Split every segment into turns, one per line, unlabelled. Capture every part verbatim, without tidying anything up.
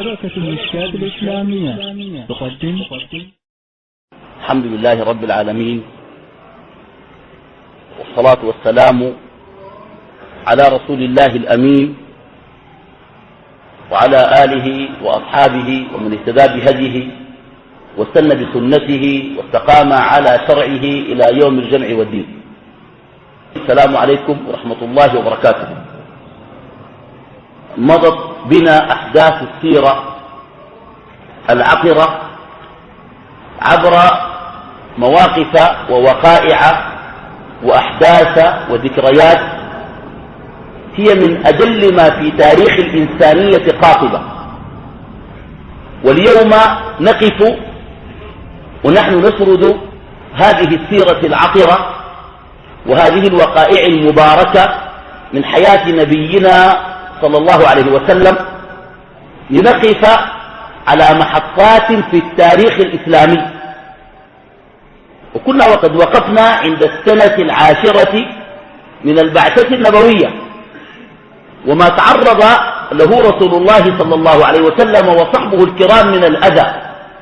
شبكة المشكات الإسلامية تقدم.
الحمد لله رب العالمين، والصلاة والسلام على رسول الله الأمين وعلى آله وأصحابه ومن اهتدى بهديه واستنى بسنته واستقام على شرعه إلى يوم الجمع والدين. السلام عليكم ورحمة الله وبركاته. مضت بنا أحداث السيرة العطرة عبر مواقف ووقائع وأحداث وذكريات هي من أجل ما في تاريخ الإنسانية قاطبة، واليوم نقف ونحن نسرد هذه السيرة العطرة وهذه الوقائع المباركة من حياة نبينا صلى الله عليه وسلم، لنقف على محطات في التاريخ الإسلامي. وكنا وقد وقفنا عند السنة العاشرة من البعثة النبوية، وما تعرض له رسول الله صلى الله عليه وسلم وصحبه الكرام من الأذى،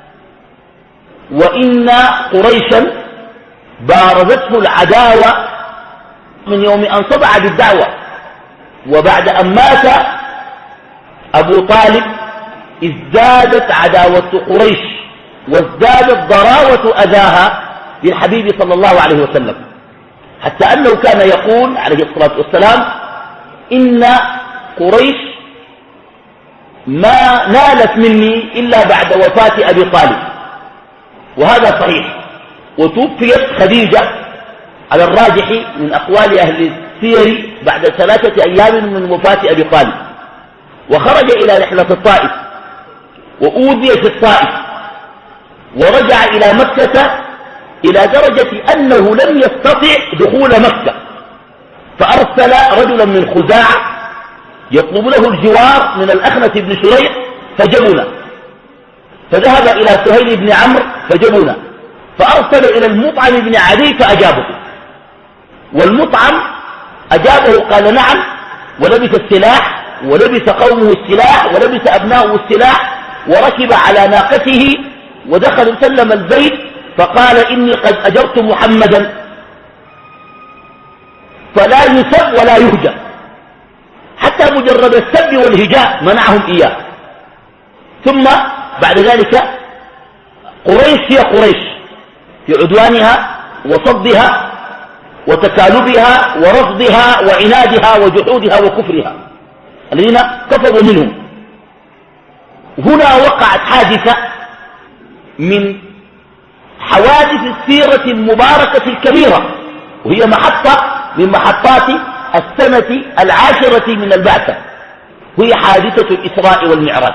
وإن قريشا بارزته العداوة من يوم أن صدع بالدعوة، وبعد أن مات أبو طالب ازدادت عداوة قريش وازدادت ضراوة أذاها للحبيب صلى الله عليه وسلم، حتى أنه كان يقول عليه الصلاة والسلام: إن قريش ما نالت مني إلا بعد وفاة أبي طالب. وهذا صحيح. وتوفيت خديجة على الراجح من أقوال أهل السير بعد ثلاثة أيام من وفاة أبي طالب، وخرج إلى رحلة الطائف وأوذي في الطائف، ورجع إلى مكة إلى درجة أنه لم يستطع دخول مكة، فأرسل رجلا من خزاعة يطلب له الجوار من الأخنس بن شريح فجبنا، فذهب إلى سهيل بن عمرو فجبنا، فأرسل إلى المطعم بن عدي فأجابه، والمطعم أجابه قال نعم، ولبس السلاح ولبس قومه السلاح ولبس أبناؤه السلاح وركب على ناقته ودخل سلم البيت فقال: إني قد أجرت محمدا فلا يسب ولا يهجى، حتى مجرد السب والهجاء منعهم إياه. ثم بعد ذلك قريش هي قريش في عدوانها وصدها وتكالبها ورفضها وعنادها وجحودها وكفرها الذين كفروا منهم. هنا وقعت حادثة من حوادث السيرة المباركة الكبيرة، وهي محطة من محطات السنة العاشرة من البعثة، وهي حادثة الإسراء والمعراج.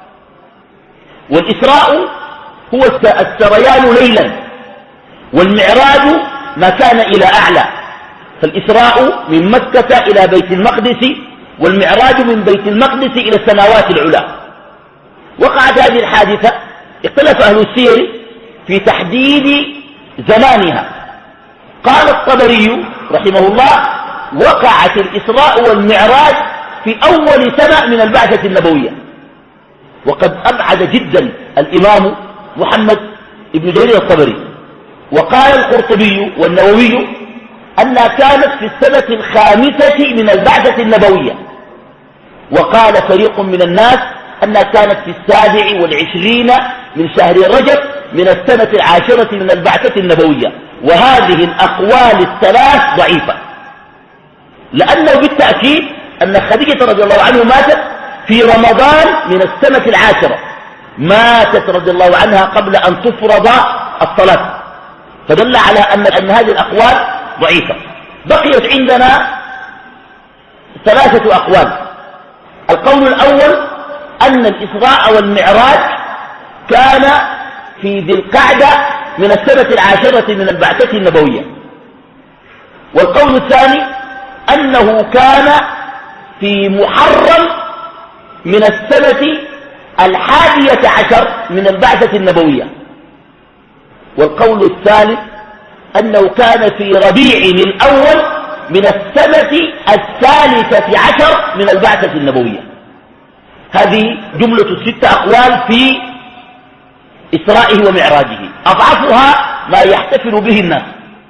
والإسراء هو السريان ليلا، والمعراج ما كان إلى أعلى. فالإسراء من مكة إلى بيت المقدس، والمعراج من بيت المقدس إلى السماوات العلى. وقعت هذه الحادثة، اختلف أهل السير في تحديد زمانها. قال الطبري رحمه الله: وقعت الإسراء والمعراج في أول سنة من البعثة النبوية. وقد أبعد جدا الإمام محمد بن جرير الطبري. وقال القرطبي والنووي أنها كانت في السنة الخامسة من البعثة النبوية. وقال فريق من الناس أنها كانت في السابع والعشرين من شهر رجب من السنة العاشرة من البعثة النبوية. وهذه الأقوال الثلاث ضعيفة، لأنه بالتأكيد أن خديجة رضي الله عنه ماتت في رمضان من السنة العاشرة، ماتت رضي الله عنها قبل أن تفرض الصلاة، فدل على أن, أن هذه الأقوال ضعيفة. بقيت عندنا ثلاثة أقوال. القول الأول أن الإسراء والمعراج كان في ذي القعدة من السنة العاشرة من البعثة النبوية. والقول الثاني أنه كان في محرم من السنة الحادية عشر من البعثة النبوية. والقول الثالث أنه كان في ربيع الأول من السنة الثالثة عشر من البعثة النبوية. هذه جملة الستة أقوال في إسرائه ومعراجه، أضعفها ما يحتفل به الناس،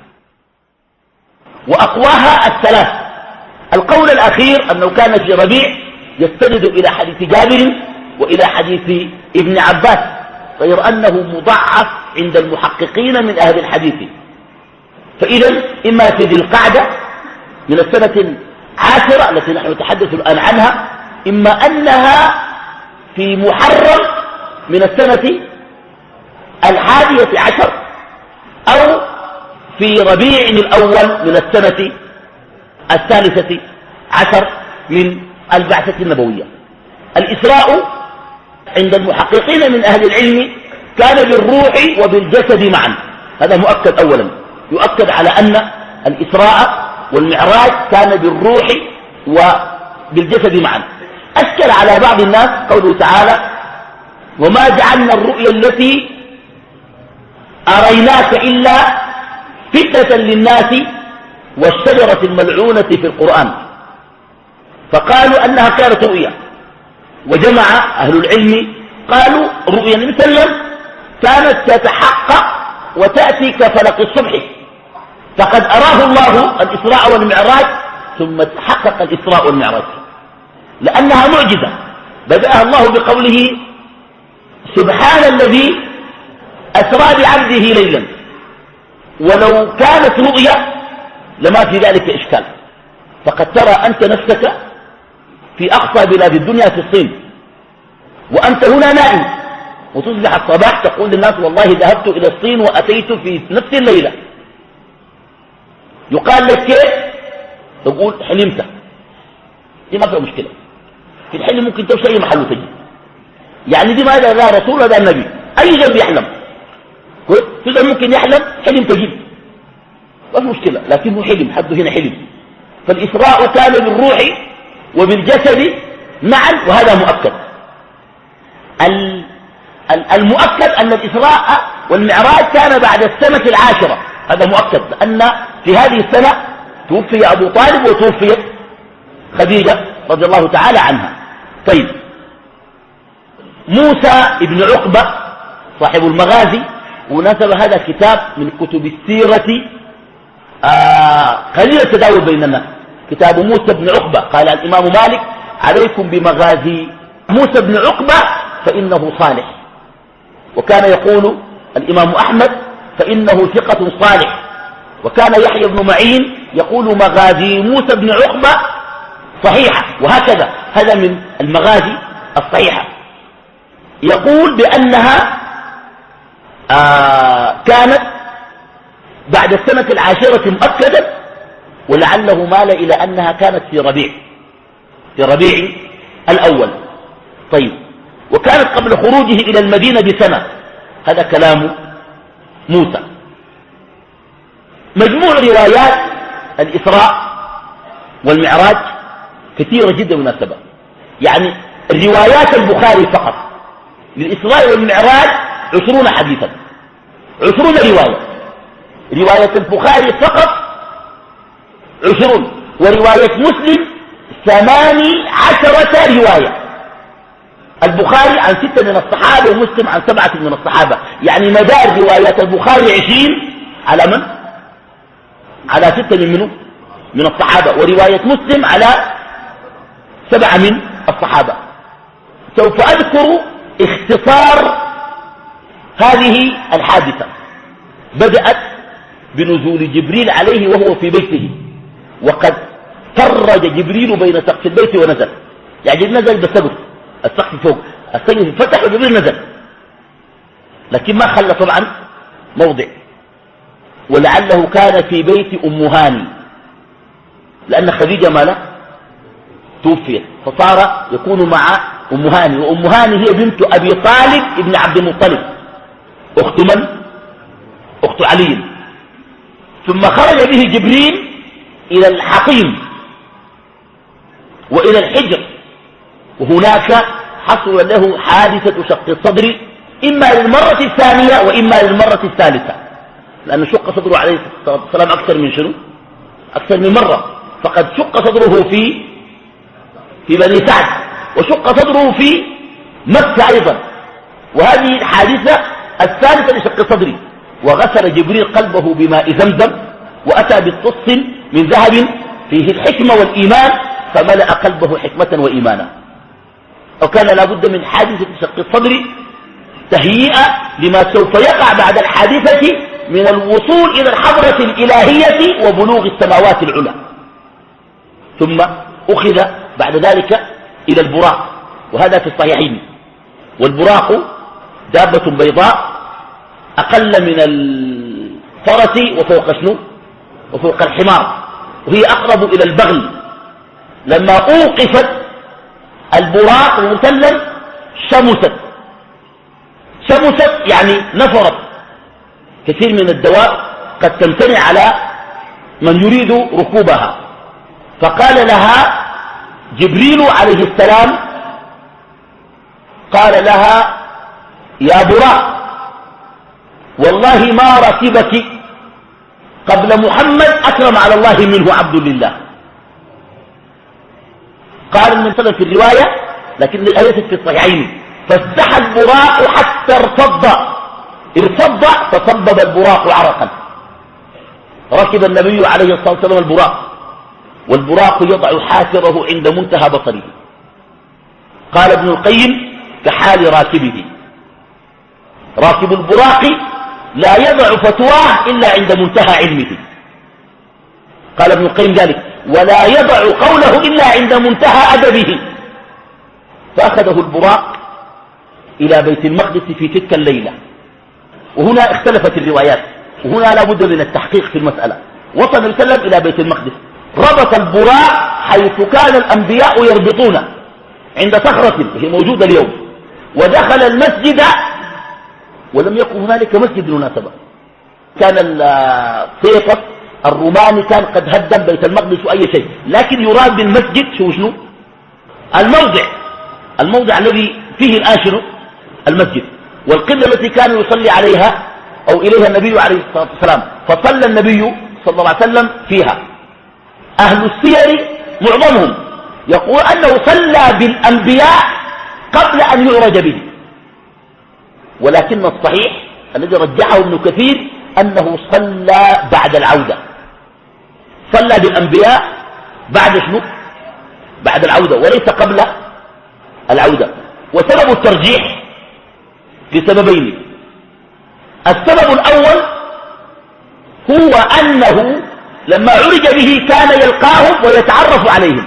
وأقواها الثلاث. القول الأخير أنه كان في ربيع يستند إلى حديث جابر وإلى حديث ابن عباس، غير أنه مضعف عند المحققين من أهل الحديث. فإذا إما في ذي القعدة من السنة العاشرة التي نحن نتحدث الآن عنها، إما أنها في محرم من السنة الحادية عشر، أو في ربيع الأول من السنة الثالثة عشر من البعثة النبوية. الإسراء عند المحققين من أهل العلم كان بالروح وبالجسد معا، هذا مؤكد. أولا يؤكد على أن الإسراء والمعراج كان بالروح وبالجسد معا. أشكل على بعض الناس قوله تعالى: وما جعلنا الرؤيا التي أريناك إلا فتنة للناس والشجرة الملعونة في القرآن، فقالوا أنها كانت رؤيا. وجمع أهل العلم قالوا رؤيا مثلا كانت تتحقق وتأتي كفلق الصبح، فقد أراه الله الإسراء والمعراج ثم تحقق الإسراء والمعراج، لأنها معجزة بدأها الله بقوله: سبحان الذي أسرى بعبده ليلا. ولو كانت رؤيا لما في ذلك إشكال، فقد ترى أنت نفسك في أقصى بلاد الدنيا في الصين وأنت هنا نائم، وتصبح الصباح تقول للناس: والله ذهبت إلى الصين وأتيت في نفس الليلة. يقال لك كيف؟ تقول حلمت. دي ما فيها مشكلة، في الحلم ممكن تمشي أي محل وتجي، يعني دي ما لا رسول ولا النبي، أي جنب يحلم كذا ممكن يحلم حلم تجيب، ما في مشكلة، لكنه حلم، حده هنا حلم. فالإسراء كان بالروح وبالجسد معا، وهذا مؤكد. المؤكد أن الإسراء والمعراج كان بعد السنة العاشرة، هذا مؤكد، لأن في هذه السنة توفي أبو طالب وتوفيت خديجة رضي الله تعالى عنها. طيب، موسى ابن عقبة صاحب المغازي، ونسب هذا كتاب من كتب السيرة آه قليل التداول بين الناس، كتاب موسى بن عقبة. قال الإمام مالك: عليكم بمغازي موسى بن عقبة فإنه صالح. وكان يقول الإمام أحمد: فإنه ثقة صالح. وكان يحيى بن معين يقول: مغازي موسى بن عقبة صحيحة. وهكذا هذا من المغازي الصحيحة. يقول بأنها آه كانت بعد السنة العاشرة مؤكدة، ولعله مال إلى أنها كانت في ربيع في ربيع الأول. طيب، وكانت قبل خروجه إلى المدينة بسنة، هذا كلام موسى. مجموع روايات الإسراء والمعراج كثيرة جدا مناسبة، يعني الروايات البخاري فقط للإسراء والمعراج عشرون حديثا، عشرون رواية. رواية البخاري فقط عشرون، ورواية مسلم ثماني عشرة رواية. البخاري عن ستة من الصحابة ومسلم عن سبعة من الصحابة، يعني مدار روايات البخاري عشرين على من؟ على ستة من منه؟ من الصحابة، ورواية مسلم على سبعة من الصحابة. سوف أذكر اختصار هذه الحادثة. بدأت بنزول جبريل عليه وهو في بيته، وقد فرج جبريل بين سقف البيت ونزل، يعني نزل بسقف السقف فوق، السقف فتح وجبريل نزل، لكن ما خلى طبعا موضع. ولعله كان في بيت أم هاني، لأن خديجة مالا توفيت، فصار يكون مع أم هاني، وأم هاني هي بنت أبي طالب ابن عبد المطلب، أخت من؟ أخت علي. ثم خرج به جبريل إلى الحقيم وإلى الحجر، وهناك حصل له حادثة شق الصدر، إما للمرة الثانية وإما للمرة الثالثة، لأنه شق صدره عليه الصلاة والسلام أكثر من شنو؟ أكثر من مرة. فقد شق صدره في في بني سعد، وشق صدره في مكة أيضا. وهذه الحادثة الثالثة لشق صدري. وغسل جبريل قلبه بماء زمزم وأتى بالطص من ذهب فيه الحكمة والإيمان فملأ قلبه حكمة وإيمانا. وكان لابد من حادثة شق الصدر تهيئة لما سوف يقع بعد الحادثة من الوصول إلى الحضرة الإلهية وبلوغ السماوات العلى. ثم أخذ بعد ذلك إلى البراق، وهذا في الصحيحين. والبراق دابة بيضاء أقل من الفرس وفوق شنو وفوق الحمار، وهي أقرب إلى البغل. لما أوقفت البراق المسلم شمست شمست يعني نفرت. كثير من الدواب قد تمتنع على من يريد ركوبها. فقال لها جبريل عليه السلام، قال لها يا براق والله ما ركبك قبل محمد أكرم على الله منه عبد لله. قال النبي صلى الله عليه وسلم في الرواية لكن الآية في الصحيحين فاستحى البراق حتى ارتض ارتض فصبب البراق عرقا. ركب النبي عليه الصلاة والسلام البراق، والبراق يضع حافره عند منتهى بصره. قال ابن القيم كحال راكبه، راكب البراق لا يضع فتواه إلا عند منتهى علمه. قال ابن القيم ذلك ولا يضع قوله إلا عند منتهى أدبه. فأخذه البراق إلى بيت المقدس في تلك الليلة. وهنا اختلفت الروايات، وهنا لا بد من التحقيق في المسألة. وصل النبي صلى الله عليه وسلم إلى بيت المقدس، ربط البراق حيث كان الأنبياء يربطون عند صخرة هي موجودة اليوم، ودخل المسجد ولم يكن هنالك مسجد بالمناسبة. كان السيطة الروماني كان قد هدم بيت المقدس وأي شيء، لكن يراد بالمسجد شو شنو الموضع الموضع الذي فيه الآن شنو المسجد، والقبلة التي كان يصلي عليها أو إليها النبي عليه الصلاة والسلام. فصلى النبي صلى الله عليه وسلم فيها. أهل السير معظمهم يقول أنه صلى بالأنبياء قبل أن يعرج به، ولكن الصحيح الذي رجحه ابن كثير أنه صلى بعد العودة، صلى بالأنبياء بعد شنو بعد العودة وليس قبل العودة. وسبب الترجيح لسببين. السبب الأول هو أنه لما عرج به كان يلقاهم ويتعرف عليهم،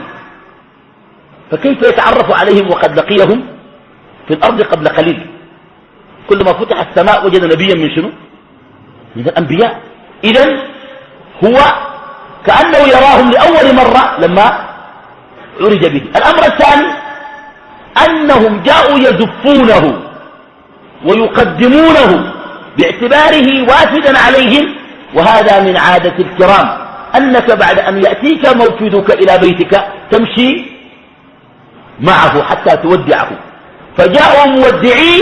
فكيف يتعرف عليهم وقد لقيهم في الأرض قبل قليل؟ كلما فتح السماء وجد نبيا من شنو من الأنبياء. إذن هو كأنه يراهم لأول مرة لما عرج به. الأمر الثاني أنهم جاءوا يزفونه ويقدمونه باعتباره وافدا عليهم، وهذا من عادة الكرام أنك بعد أن يأتيك موفدك إلى بيتك تمشي معه حتى تودعه. فجاءوا مودعين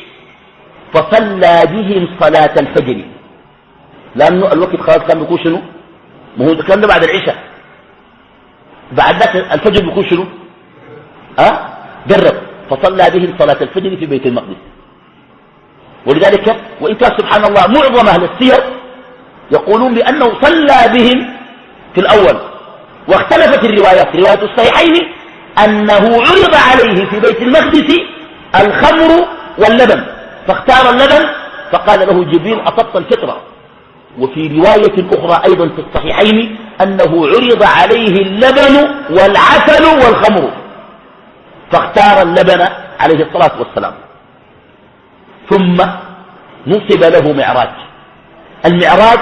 فصلى بهم صلاة الفجر، لأنه الوقت خلاص كان بيكون شنو ما هو كان بعد العشاء، بعد ذلك الفجر بيكون شنو أه؟ قرب. فصلى بهم صلاة الفجر في بيت المقدس. ولذلك وإن كان سبحان الله معظم أهل السير يقولون بأنه صلى بهم في الأول، واختلفت الروايات. رواية الصحيحين أنه عرض عليه في بيت المقدس الخمر واللبن فاختار اللبن فقال له جبريل أصبت الفطرة. وفي رواية أخرى أيضا في الصحيحين أنه عرض عليه اللبن والعسل والخمر فاختار اللبن عليه الصلاة والسلام. ثم نصب له معراج. المعراج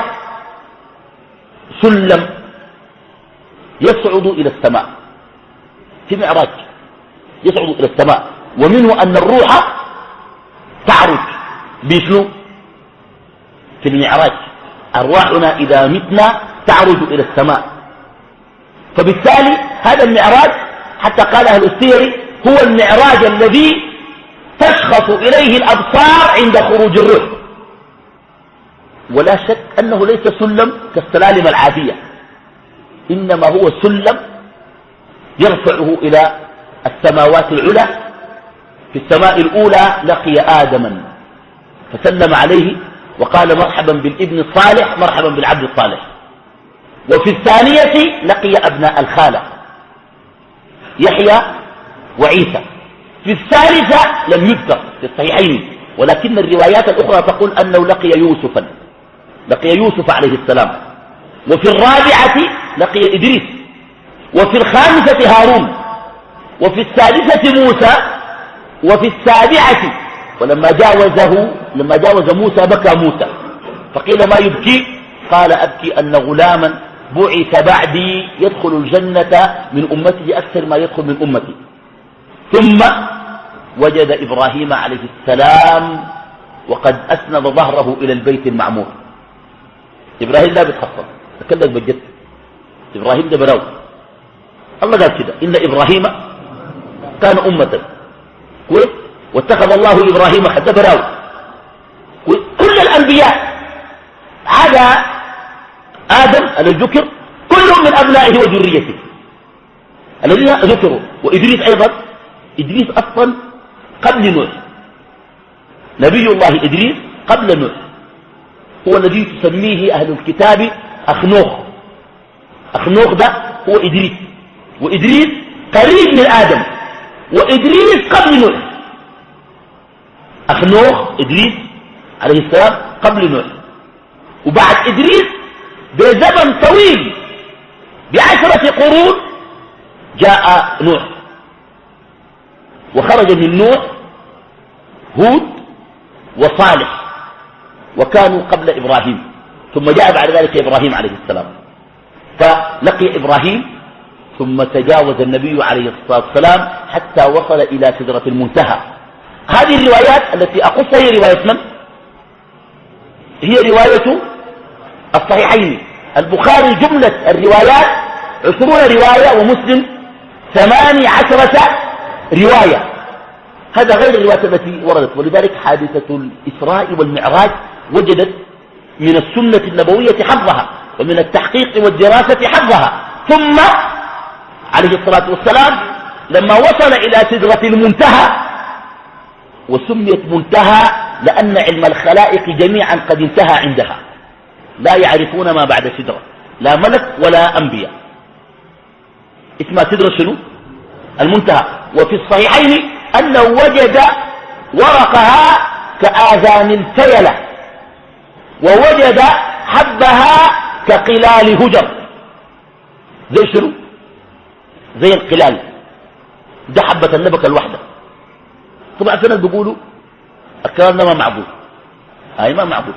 سلم يصعد إلى السماء، في معراج يصعد إلى السماء، ومنه أن الروح تعرج بشنو في المعراج. أرواحنا إذا متنا تعرج إلى السماء. فبالتالي هذا المعراج حتى قال أهل السير هو المعراج الذي تشخص إليه الأبصار عند خروج الروح. ولا شك أنه ليس سلم كالسلالم العادية، إنما هو سلم يرفعه إلى السماوات العلى في السماء الأولى لقي آدما فسلم عليه وقال مرحبا بالابن الصالح مرحبا بالعبد الصالح. وفي الثانية لقي أبناء الخالة يحيى وعيسى. في الثالثة لم يذكر في الصحيحين، ولكن الروايات الأخرى تقول أنه لقي يوسفا لقي يوسف عليه السلام. وفي الرابعة لقي إدريس، وفي الخامسة هارون، وفي السادسة موسى، وفي السابعة ولما جاوزه لما جاوز موسى بكى موسى فقيل ما يبكي؟ قال أبكي أن غلاما بعث بعدي يدخل الجنة من أمته أكثر ما يدخل من أمتي. ثم وجد إبراهيم عليه السلام وقد أسند ظهره إلى البيت المعمور. إبراهيم لا بيتخفض، تكلم بجد. إبراهيم ده براو، الله قال كده إن إبراهيم كان أمة كويس واتخذ الله إبراهيم حتى براو. كل الأنبياء عدا آدم الذكر كلهم من أبنائه وذريته الذين ذكروا. وإدريس أيضا، إدريس أصلا قبل نوح، نبي الله إدريس قبل نوح، هو الذي تسميه أهل الكتاب أخنوخ. أخنوخ ده هو إدريس، وإدريس قريب من آدم، وإدريس قبل نوح. أخنوخ إدريس عليه السلام قبل نوح، وبعد إدريس بزمن طويل بعشرة قرون جاء نوح، وخرج من نوح هود وصالح وكانوا قبل إبراهيم، ثم جاء بعد ذلك إبراهيم عليه السلام. فلقي إبراهيم ثم تجاوز النبي عليه الصلاة والسلام حتى وصل إلى سدرة المنتهى. هذه الروايات التي أقصها هي رواية من؟ هي رواية الصحيحين. البخاري جملة الروايات عشرون رواية، ومسلم ثماني عشرة رواية. هذا غير الروايات التي وردت. ولذلك حادثة الإسراء والمعراج وجدت من السنة النبوية حظها، ومن التحقيق والدراسة حظها. ثم عليه الصلاة والسلام لما وصل إلى سدرة المنتهى، وسميت منتهى لأن علم الخلائق جميعا قد انتهى عندها، لا يعرفون ما بعد سدرة، لا ملك ولا أنبياء. اسمها سدرة شنو؟ المنتهى. وفي الصحيحين أنه وجد ورقها كآذان الفيلة، ووجد حبها كقلال هجر. زي شنو؟ زي القلال ده حبة النبكة الوحدة. طبعا في ناس بيقولوا الكلام ده ما معقول، هاي ما معقول،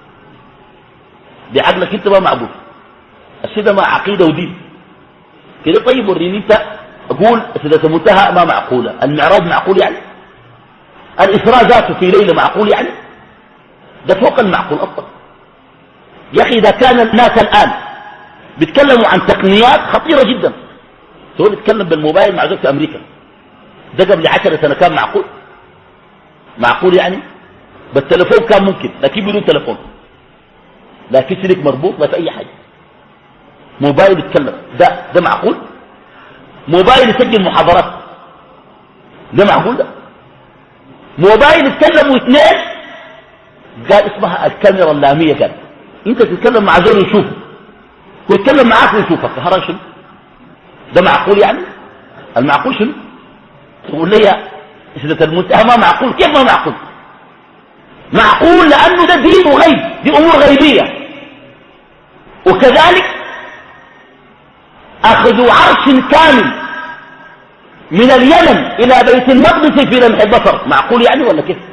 بعقلك انت ما معقول، الشيء ده ما عقيدة ودين كده. طيب وريني انت، اقول سدرة المنتهى ما معقولة، المعراج معقول يعني؟ الإسراء ذاته في ليلة معقول يعني؟ ده فوق المعقول أصلا يا أخي. إذا كان الناس الآن بيتكلموا عن تقنيات خطيرة جدا، هو بيتكلم بالموبايل مع زوجته في أمريكا، ده قبل عشرة سنة كان معقول؟ معقول يعني؟ بالتلفون كان ممكن، لكن بدون تلفون، لا في سلك مربوط لا في أي حاجة، موبايل يتكلم، ده ده معقول؟ موبايل يسجل محاضرات، ده معقول؟ ده موبايل يتكلموا اثنين، قال اسمها الكاميرا اللامية. قال انت تتكلم مع زول يشوفه ويتكلم معاك ويشوفك، هذا شنو؟ ده معقول يعني؟ المعقول شنو؟ تقول لي سدرة المنتهى ما معقول؟ كيف ما معقول؟ معقول لأنه ده دين وغيب، دي أمور غيبية. وكذلك أخذوا عرش كامل من اليمن إلى بيت المقدس في لمح البصر، معقول يعني ولا كيف؟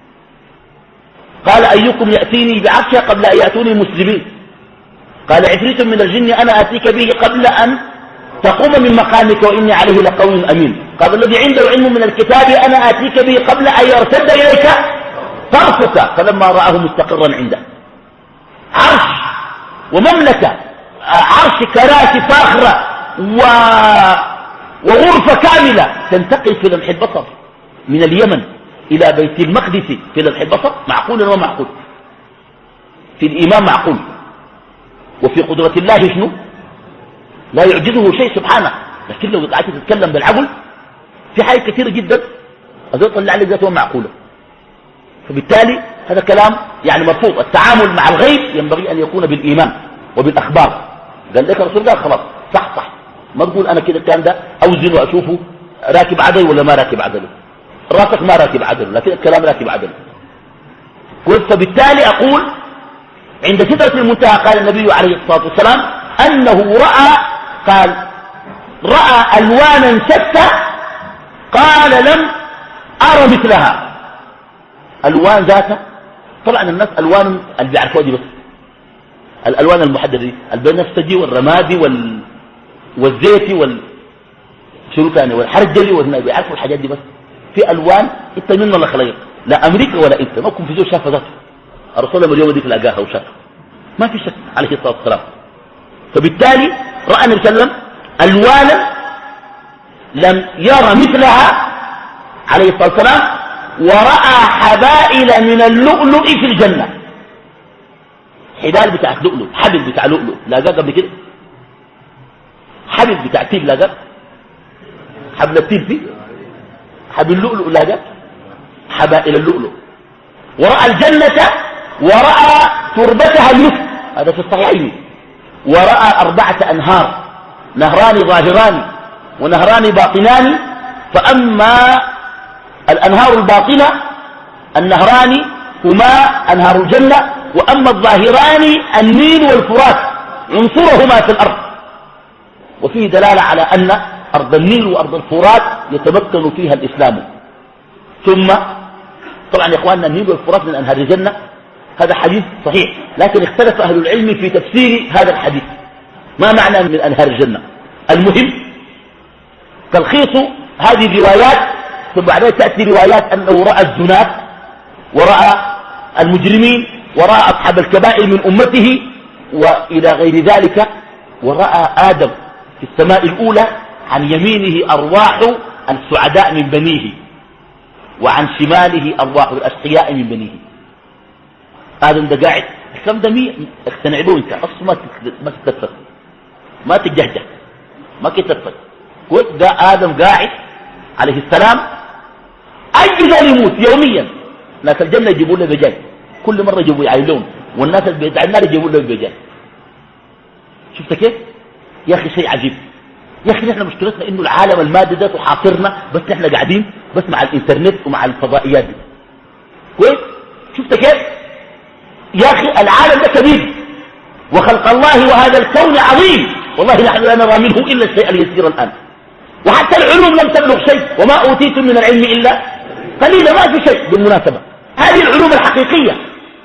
قال أيكم يأتيني بعرشها قبل أن يأتوني مسلمين؟ قال عفريت من الجن أنا آتيك به قبل أن تقوم من مقامك وإني عليه لقوي أمين. قال الذي عنده علم من الكتاب أنا آتيك به قبل أن يرتد إليك طرفك. فلما رآه مستقرا عنده، عرش ومملكة، عرش كراسي فاخرة و... وغرفة كاملة تنتقل في لمح البصر من اليمن إلى بيت المقدس في لمح البصر، معقول ولا معقول؟ في الإيمان معقول، وفي قدرة الله شنو؟ لا يعجزه شيء سبحانه. لكن لو قعدت تتكلم بالعقل في حاجات كثيرة جدا أزول طلع لك ذاته معقولة. فبالتالي هذا كلام يعني مرفوض. التعامل مع الغيب ينبغي أن يكون بالإيمان وبالأخبار. قال لك الرسول قال خلاص صح صح، ما تقول أنا كده كان ده أوزن وأشوفه راكب عدل ولا ما راكب عدله. راسك ما راكب عدله لكن الكلام راكب عدله. فبالتالي أقول عند سدرة المنتهى قال النبي عليه الصلاة والسلام أنه رأى قال رأى ألوانا شتى قال لم أرى مثلها. ألوان ذاتها طبعا الناس ألوان اللي بيعرفوها دي بس الألوان المحددة دي البنفسجي والرمادي وال... والزيتي وال شنو ثاني والحرجلي والناس بيعرفوا الحاجات دي بس. في ألوان انت من الله خليق لا أمريكا ولا انت ما كنت في زول شافها ذاته. الرسول لما اليوم ديك لقاها وشافها ما في شك عليه الصلاة والسلام. فبالتالي رأى النبي صلى الله عليه وسلم ألوانا لم يرى مثلها عليه الصلاة والسلام، ورأى حبائل من اللؤلؤ في الجنة. حبال بتاع لؤلؤ، حبل بتاع لؤلؤ لاقاه قبل كده؟ حبل بتاع تيل لاقاه؟ حبل التيل فيه؟ حبل اللؤلؤ لاقاه؟ حبائل اللؤلؤ. ورأى الجنة ورأى تربتها المسك، هذا في الصحيحين. ورأى أربعة أنهار، نهران ظاهران ونهران باطنان، فأما الأنهار الباطنة النهران هما أنهار الجنة، وأما الظاهران النيل والفرات عنصرهما في الأرض. وفيه دلالة على أن أرض النيل وأرض الفرات يتمكن فيها الإسلام. ثم طبعا يا إخواننا النيل والفرات من أنهار الجنة، هذا حديث صحيح، لكن اختلف أهل العلم في تفسير هذا الحديث. ما معنى من أنهار الجنة؟ المهم تلخيص هذه الروايات، ثم بعدين تأتي روايات أنه رأى الزنات ورأى المجرمين ورأى أصحاب الكبائر من أمته وإلى غير ذلك، ورأى آدم في السماء الأولى عن يمينه أرواح السعداء من بنيه وعن شماله أرواح الأشقياء من بنيه. آدم ده قاعد الكلام ده مين اقتنع به انت اصلا ما ما تتلفت ما تجهجه ما تتلفت. قلت ده آدم قاعد عليه السلام أي زول يموت يوميا ناس الجنة يجيبوا له بجاي، كل مرة يجيبوا يعيلون، والناس اللي بيدعي النار يجيبوا له بجاي. شفت كيف يا أخي؟ شيء عجيب يا أخي. نحن مشكلتنا إنه العالم المادي ده تحاصرنا، بس نحن قاعدين بس مع الإنترنت ومع الفضائيات دي. كويس؟ شفت كيف يا أخي؟ العالم ده كبير وخلق الله وهذا الكون عظيم، والله نحن لا نرى منه إلا الشيء اليسير الآن. وحتى العلوم لم تبلغ شيء، وما أوتيتم من العلم إلا قليلا، ما في شيء بالمناسبة. هذه العلوم الحقيقية.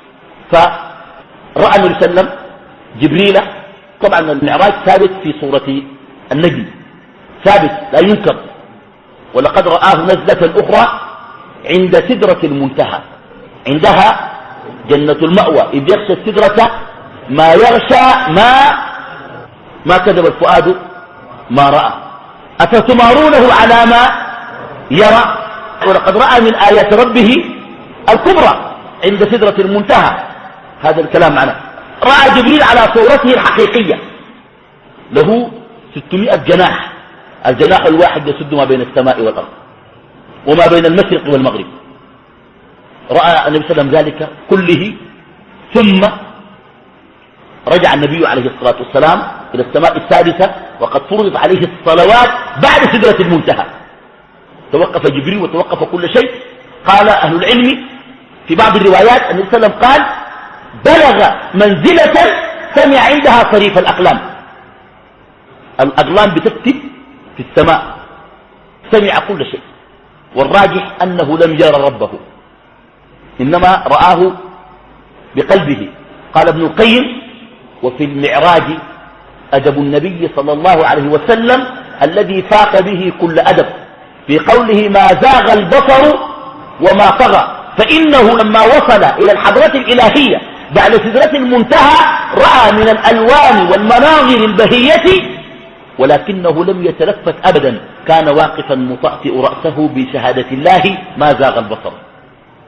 فرأى النبي صلى الله عليه وسلم جبريل. طبعا المعراج ثابت في سورة النجم، ثابت لا ينكر. ولقد رآه نزلة أخرى عند سدرة المنتهى، عندها جنة المأوى، إذ يغشى السدرة ما يغشى ما ما كذب الفؤاد ما رأى أفتمارونه على ما يرى. ولقد رأى من آيات ربه الكبرى عند سدرة المنتهى. هذا الكلام معنا. رأى جبريل على صورته الحقيقية، له ستمائة جناح، الجناح الواحد يسد ما بين السماء والأرض وما بين المشرق والمغرب. رأى النبي صلى الله عليه وسلم ذلك كله، ثم رجع النبي عليه الصلاة والسلام إلى السماء السادسة وقد فرضت عليه الصلوات بعد سدرة المنتهى. توقف جبريل وتوقف كل شيء. قال أهل العلم في بعض الروايات النبي صلى الله عليه وسلم قال بلغ منزلة سمع عندها صريف الأقلام. الأقلام بتكتب في السماء، سمع كل شيء. والراجح أنه لم يرى ربه، إنما رآه بقلبه. قال ابن القيم وفي المعراج أدب النبي صلى الله عليه وسلم الذي فاق به كل أدب، في قوله ما زاغ البصر وما طغى، فإنه لما وصل إلى الحضرة الإلهية بعد سدرة المنتهى رأى من الألوان والمناظر البهية، ولكنه لم يتلفت أبدا، كان واقفا مطأطئ رأسه بشهادة الله ما زاغ البصر.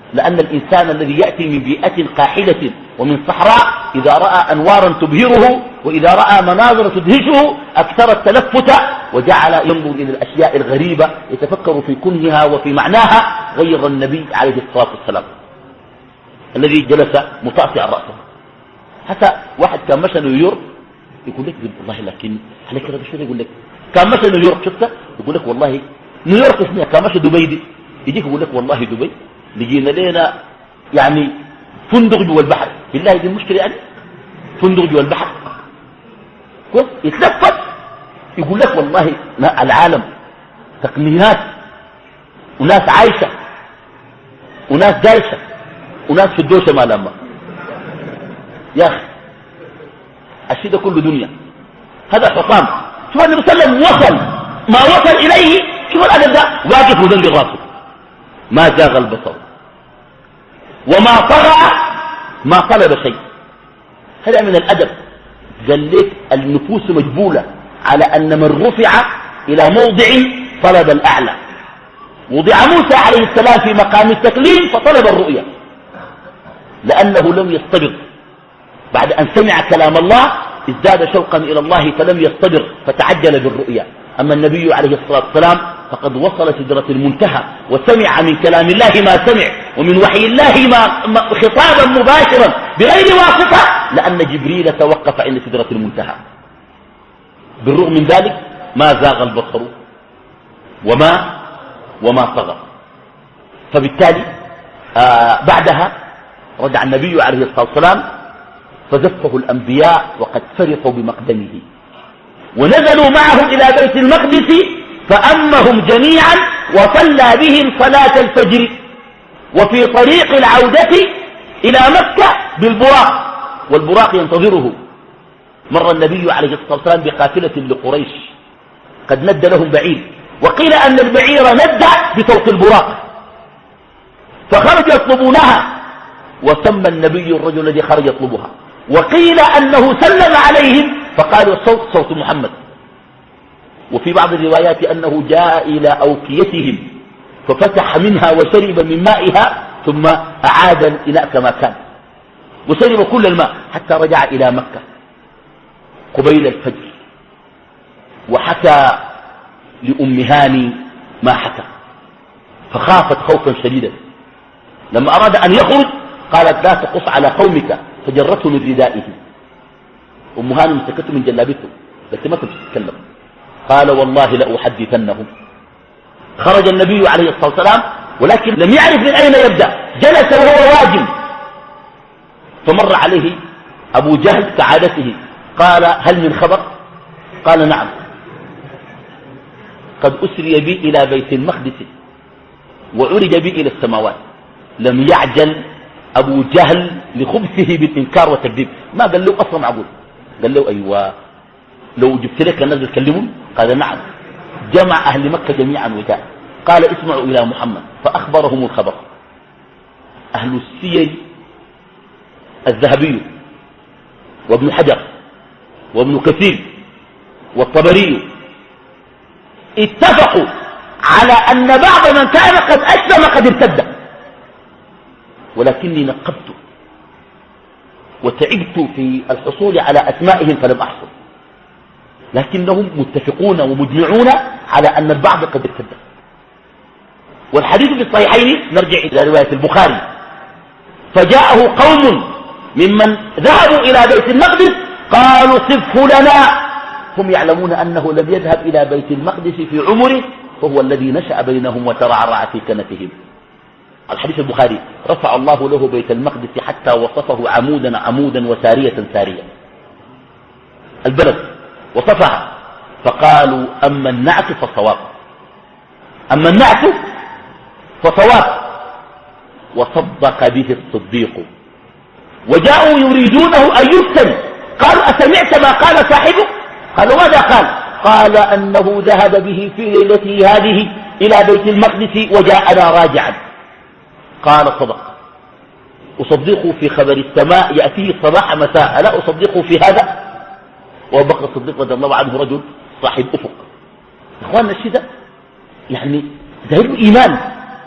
لأن الإنسان الذي يأتي من بيئة قاحلة ومن صحراء إذا رأى أنوارا تبهره وإذا رأى مناظر تدهشه أكثر التلفت وجعل ينظر إلى الأشياء الغريبة يتفكر في كنهها وفي معناها، غير النبي عليه الصلاة والسلام الذي جلس مطاطئا رأسه. حتى واحد كان مشى نيويورك يقول لك والله لكن عليك كده بشوية يقول لك كان مشى نيويورك شفته يقول لك والله نيويورك اسمها كان مشى دبي دي يجيك يقول لك والله دبي لقينا لنا يعني فندق جوا البحر. بالله دي المشكلة يعني فندق جوا البحر كويس يتلفت يقول لك والله لا العالم تقنيات وناس عايشة وناس دايشة وناس في الدوشة ما لما يا أخي الشيء ده كله دنيا. هذا حطام. شوف النبي صلى الله عليه وسلم وصل ما وصل إليه. شوف الأدب ده واقف ودل راسه ما زاغ البصر وما طغى ما طلب شيء. هذا من الأدب. قال لك النفوس مجبولة على أن من رفع إلى موضع طلب الأعلى. وضع موسى عليه السلام في مقام التكليم فطلب الرؤية لأنه لم يصطبر بعد أن سمع كلام الله ازداد شوقا إلى الله فلم يصطبر فتعجل بالرؤيا. أما النبي عليه الصلاة والسلام فقد وصل سدرة المنتهى وسمع من كلام الله ما سمع ومن وحي الله ما خطابا مباشرا بغير واسطة لأن جبريل توقف عند سدرة المنتهى. بالرغم من ذلك ما زاغ البصر وما وما طغى. فبالتالي آه بعدها رجع النبي عليه الصلاة والسلام فزفه الأنبياء وقد فرحوا بمقدمه ونزلوا معه إلى بيت المقدس فأمهم جميعا وصلى بهم صلاة الفجر. وفي طريق العودة إلى مكة بالبراق والبراق ينتظره. مر النبي عليه الصلاة والسلام بقافلة لقريش قد ند لهم بعير وقيل أن البعير ند بصوت البراق فخرج يطلبونها وسمى النبي الرجل الذي خرج يطلبها. وقيل أنه سلم عليهم فقالوا الصوت صوت محمد. وفي بعض الروايات أنه جاء إلى أوكيتهم ففتح منها وشرب من مائها ثم أعاد الإناء كما كان وشرب كل الماء حتى رجع إلى مكة قبيل الفجر. وحكى لأم هاني ما حكى فخافت خوفا شديدا. لما أراد أن يخرج قالت لا تقص على قومك فجرته من ردائه. أم هاني مسكته من جلابته بس ما تتكلم. قال والله لأحدثنهم. خرج النبي عليه الصلاة والسلام ولكن لم يعرف من أين يبدأ. جلس وهو واجب فمر عليه أبو جهل كعادته قال هل من خبر؟ قال نعم قد أسري بي إلى بيت المقدس وعرج بي إلى السماوات. لم يعجل أبو جهل لخبثه بالإنكار والتكذيب. ما قال له أصلا معقول. قال له أيوة لو جبت لك الناس يتكلمون. قال نعم. جمع أهل مكة جميعا وجاء قال اسمعوا إلى محمد فأخبرهم الخبر. أهل السير الذهبي وابن حجر وابن كثير والطبري اتفقوا على أن بعض من كان قد أسلم قد ارتد ولكني نقبت وتعبت في الحصول على أسمائهم فلم أحصل. لكنهم متفقون ومجمعون على أن البعض قد ارتد. والحديث في الصحيحين نرجع إلى رواية البخاري فجاءه قوم ممن ذهبوا إلى بيت المقدس قالوا صفه لنا. هم يعلمون أنه لم يذهب إلى بيت المقدس في عمره فهو الذي نشأ بينهم وترعرع في كنفهم. الحديث البخاري رفع الله له بيت المقدس حتى وصفه عمودا عمودا وسارية سارية. البلد وصفها فقالوا أما النعت فصواب أما النعت فصواب. وصدق به الصديق. وجاءوا يريدونه أن يفتن قالوا أسمعت ما قال صاحبه؟ قالوا ماذا قال؟ قال أنه ذهب به في ليلته هذه إلى بيت المقدس وجاءنا راجعا. قال صدق. أصدقه في خبر السماء يأتيه الصباح مساء لا أصدقه في هذا. وأبو بكر الصديق رضي الله عنه رجل صاحب أفق. إخواننا الشدة يعني ظاهر إيمان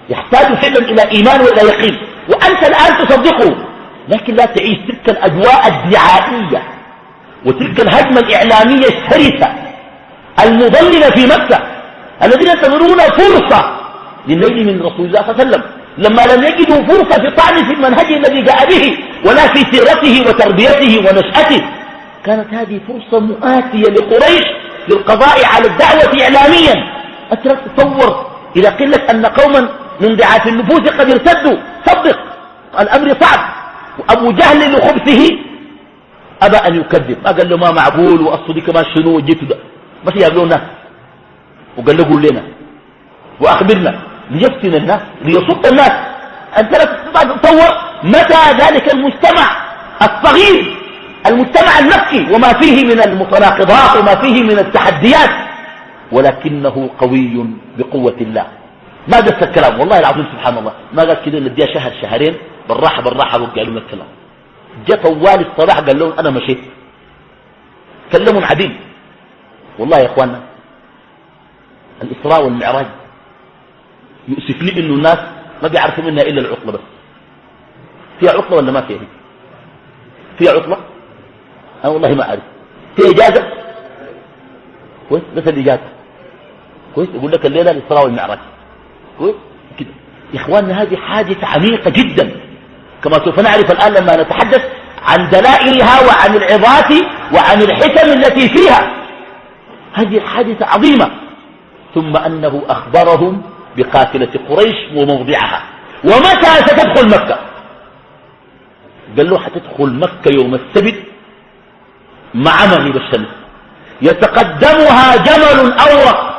يحتاج فعلا إلى إيمان وإلى يقين، وأنت الآن تصدقه، لكن لا تعيش تلك الأجواء الدعائية وتلك الهجمة الإعلامية الشرسة المضللة في مكة الذين يعتبرون فرصة للنيل من رسول الله صلى الله عليه وسلم، لما لم يجدوا فرصة في طعن في المنهج الذي جاء به ولا في سيرته وتربيته ونشأته. كانت هذه فرصة مؤاتية لقريش للقضاء على الدعوة إعلاميا. أترك تتصور إذا قلت أن قوما من ضعاف النفوس قد ارتدوا، صدق الأمر صعب. وأبو جهل لخبثه أبى أن يكذب، ما قال له ما معقول وأصلي كمان شنو وجيت ده، بس يقولوا الناس وقال له قول لنا وأخبرنا ليفتن الناس ليصد الناس. أنت لا تستطيع تتصور متى ذلك المجتمع الصغير، المجتمع المكي، وما فيه من المتناقضات وما فيه من التحديات، ولكنه قوي بقوة الله. ما قلت الكلام والله العظيم سبحان الله، ما قال كده نديها شهر شهرين بالراحة بالراحة وقالوا لنا الكلام. جاء طوال الصباح قال لهم أنا مشيت، كلمهم عديل. والله يا إخواننا الإسراء والمعراج يؤسف لي إنه الناس ما بيعرفوا منها إلا العطلة بس. فيها عطلة ولا ما فيها؟ فيها عطلة؟ أنا والله ما أعرف. فيها إجازة؟ كويس، بس الإجازة كويس. يقول لك الليلة الإسراء والمعراج كويس كده. يا إخواننا هذه حادثة عميقة جدا، كما سوف نعرف الآن لما نتحدث عن دلائلها وعن العظات وعن الحكم التي فيها. هذه حادثة عظيمة. ثم أنه أخبرهم بقافلة قريش وموضعها ومتى ستدخل مكة. قال له حتدخل مكة يوم السبت مع مغيب الشمس، يتقدمها جمل أورق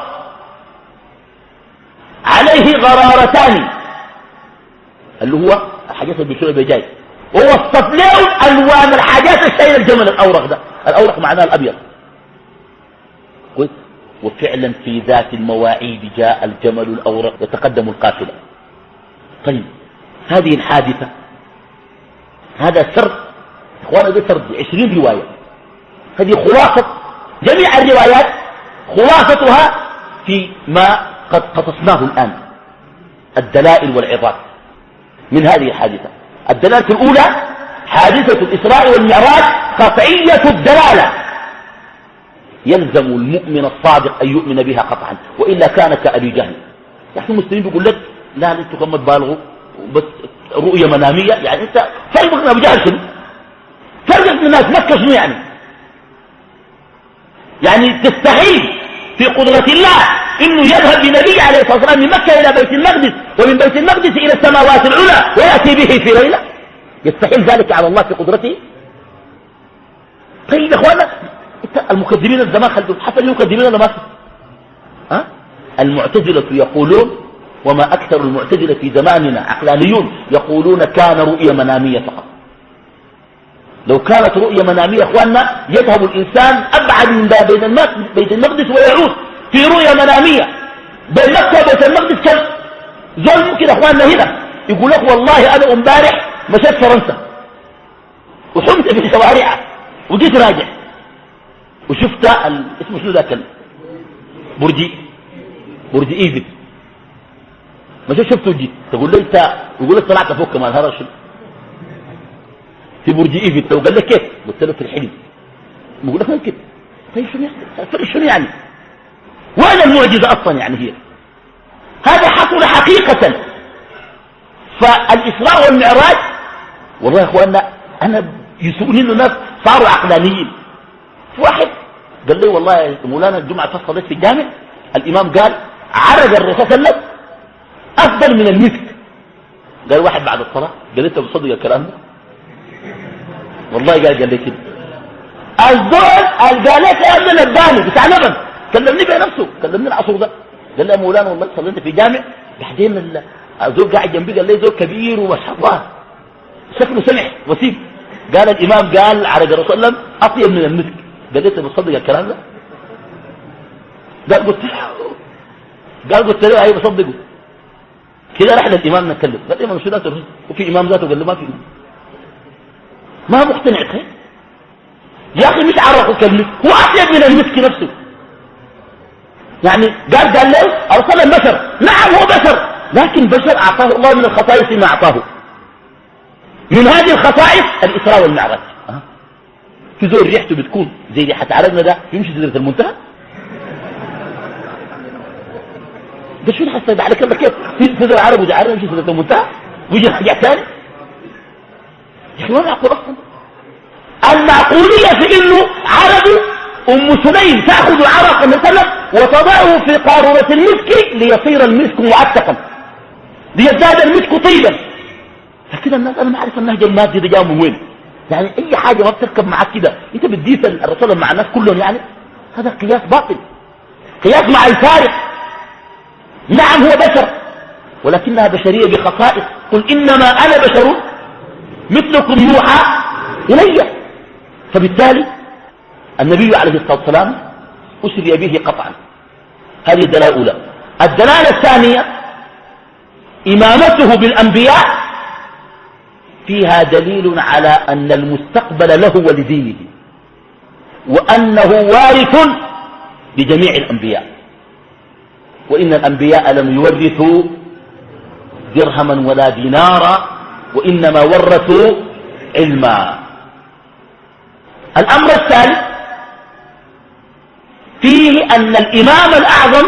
عليه غرارتان، اللي هو الحاجات اللي بيشوفها بجاي، ووصف له ألوان الحاجات الشيء الجمل الأورق ده. الأورق معناه الأبيض كويس. وفعلا في ذات المواعيد جاء الجمل الأورق يتقدم القافلة. طيب هذه الحادثة هذا سرد إخوانا، ده سرد عشرين رواية. هذه خلاصة جميع الروايات، خلاصتها في ما قد قصصناه الآن، الدلائل والعظات من هذه الحادثة. الدلالة الأولى حادثة الإسراء والمعراج قطعية الدلالة، يلزم المؤمن الصادق أن يؤمن بها قطعا، وإلا كان كأبي جهل. يعني المسلمين بيقول لك لا انتوا كم تبالغوا بس رؤية منامية، يعني انت فرق من أبي جهل شنو؟ فرق من الناس مكة شنو يعني؟ يعني تستحيل في قدرة الله انه يذهب بنبي عليه الصلاة والسلام من مكة الى بيت المقدس ومن بيت المقدس الى السماوات العلى ويأتي به في ليلة؟ يستحيل ذلك على الله في قدرته؟ طيب يا اخوانا المكذبين الزمان خلدوا حتى يكذبون ولا ما في؟ ها؟ المعتزلة يقولون، وما أكثر المعتزلة في زماننا عقلانيون، يقولون كان رؤية منامية فقط. لو كانت رؤية منامية اخواننا يذهب الإنسان أبعد من بين بيت المقدس ويعود في رؤية منامية. بين مكة وبيت المقدس كم زول ممكن اخواننا هنا يقول لك والله أنا امبارح مشيت فرنسا وحمت في شوارعها وجيت راجع وشفت ال... اسمه شنو ذاك برج برج ايفل، مشيت شفته وجيت. تقول لي انت، يقول لك طلعت فوق كمان هذا شنو في برج ايفل؟ لو قال لك كيف؟ قلت له في الحلم. بقول لك ممكن. طيب شنو يعني؟ شنو يعني؟ وين المعجزه اصلا يعني؟ هي هذا حصل حقيقه. فالاسراء والمعراج والله يا اخواننا انا يسوءني انه الناس صاروا عقلانيين. واحد قال لي والله يا مولانا الجمعه فصلت في الجامع الامام قال عرج الرسول صلى الله عليه وسلم افضل من المسك. قال واحد بعد الصلاه قال انت بتصدق الكلام ده؟ والله قال قال لي كده. الزول قال لك يا ابن الباني بتاع لبن كلمني بنفسه، كلمني العصر ده، قال لي يا مولانا والله صليت في جامع بعدين الزول قاعد جنبي قال لي زول كبير وما شاء الله شكله سمح وسيم. قال الامام قال عرج الرسول صلى الله عليه وسلم اطيب من المسك. قال لي انت بتصدق الكلام ده؟ قال قلت قال قلت له ايوه بصدقه. كده رحنا الامام نتكلم، قال الامام شو ذاته وفي امام ذاته؟ قال له ما في إمام. ما مقتنع خير يا اخي، مش عرفوا كلمه هو اطيب من المسك نفسه. يعني قال قال له الرسول بشر، نعم هو بشر، لكن بشر أعطاه الله من الخصائص ما أعطاه. من هذه الخصائص الإسراء والمعراج. أه؟ في زول ريحته بتكون زي ريحة عربنا ده يمشي سدرة المنتهى. ده شو الحسد عليك الله كيف في سدرة العرب وده عرب يمشي سدرة المنتهى ويجي حاجة ثاني. يا أخي ما معقول أصلا. المعقولية في إنه عربي أم سليم تأخذ عرق مثلا وتضعه في قارورة المسك ليصير المسك معتقا ليزداد المسك طيبا. فكده الناس أنا ما أعرف النهج المادي ده جاء من وين. يعني أي حاجة ما بتركب معك كده أنت بتديس الرسول مع الناس كلهم. يعني هذا قياس باطل، قياس مع الفارق. نعم هو بشر ولكنها بشرية بخصائص. قل إنما أنا بشر مثلكم يوحى إلي. فبالتالي النبي عليه الصلاة والسلام أسري به قطعا. هذه الدلالة الأولى. الدلالة الثانية إمامته بالأنبياء فيها دليل على أن المستقبل له ولدينه وأنه وارث لجميع الأنبياء. وإن الأنبياء لم يورثوا درهما ولا دينارا وإنما ورثوا علما. الأمر الثالث فيه أن الإمام الأعظم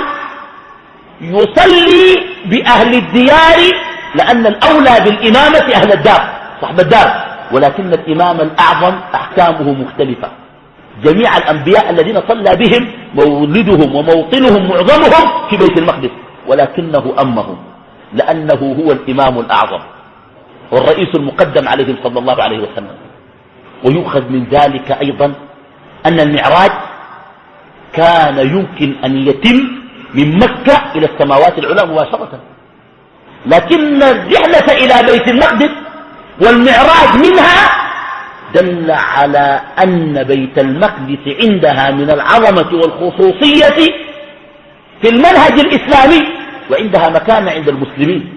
يصلي بأهل الديار لأن الأولى بالإمامة أهل الدار صاحب الدار. ولكن الإمام الأعظم أحكامه مختلفة. جميع الأنبياء الذين صلى بهم مولدهم وموطنهم معظمهم في بيت المقدس ولكنه أمهم لأنه هو الإمام الأعظم والرئيس المقدم عليهم صلى الله عليه وسلم. ويؤخذ من ذلك أيضا أن المعراج كان يمكن أن يتم من مكة إلى السماوات العلى مباشرة. لكن الرحلة إلى بيت المقدس والمعراج منها دل على أن بيت المقدس عندها من العظمة والخصوصية في المنهج الإسلامي وعندها مكانة عند المسلمين.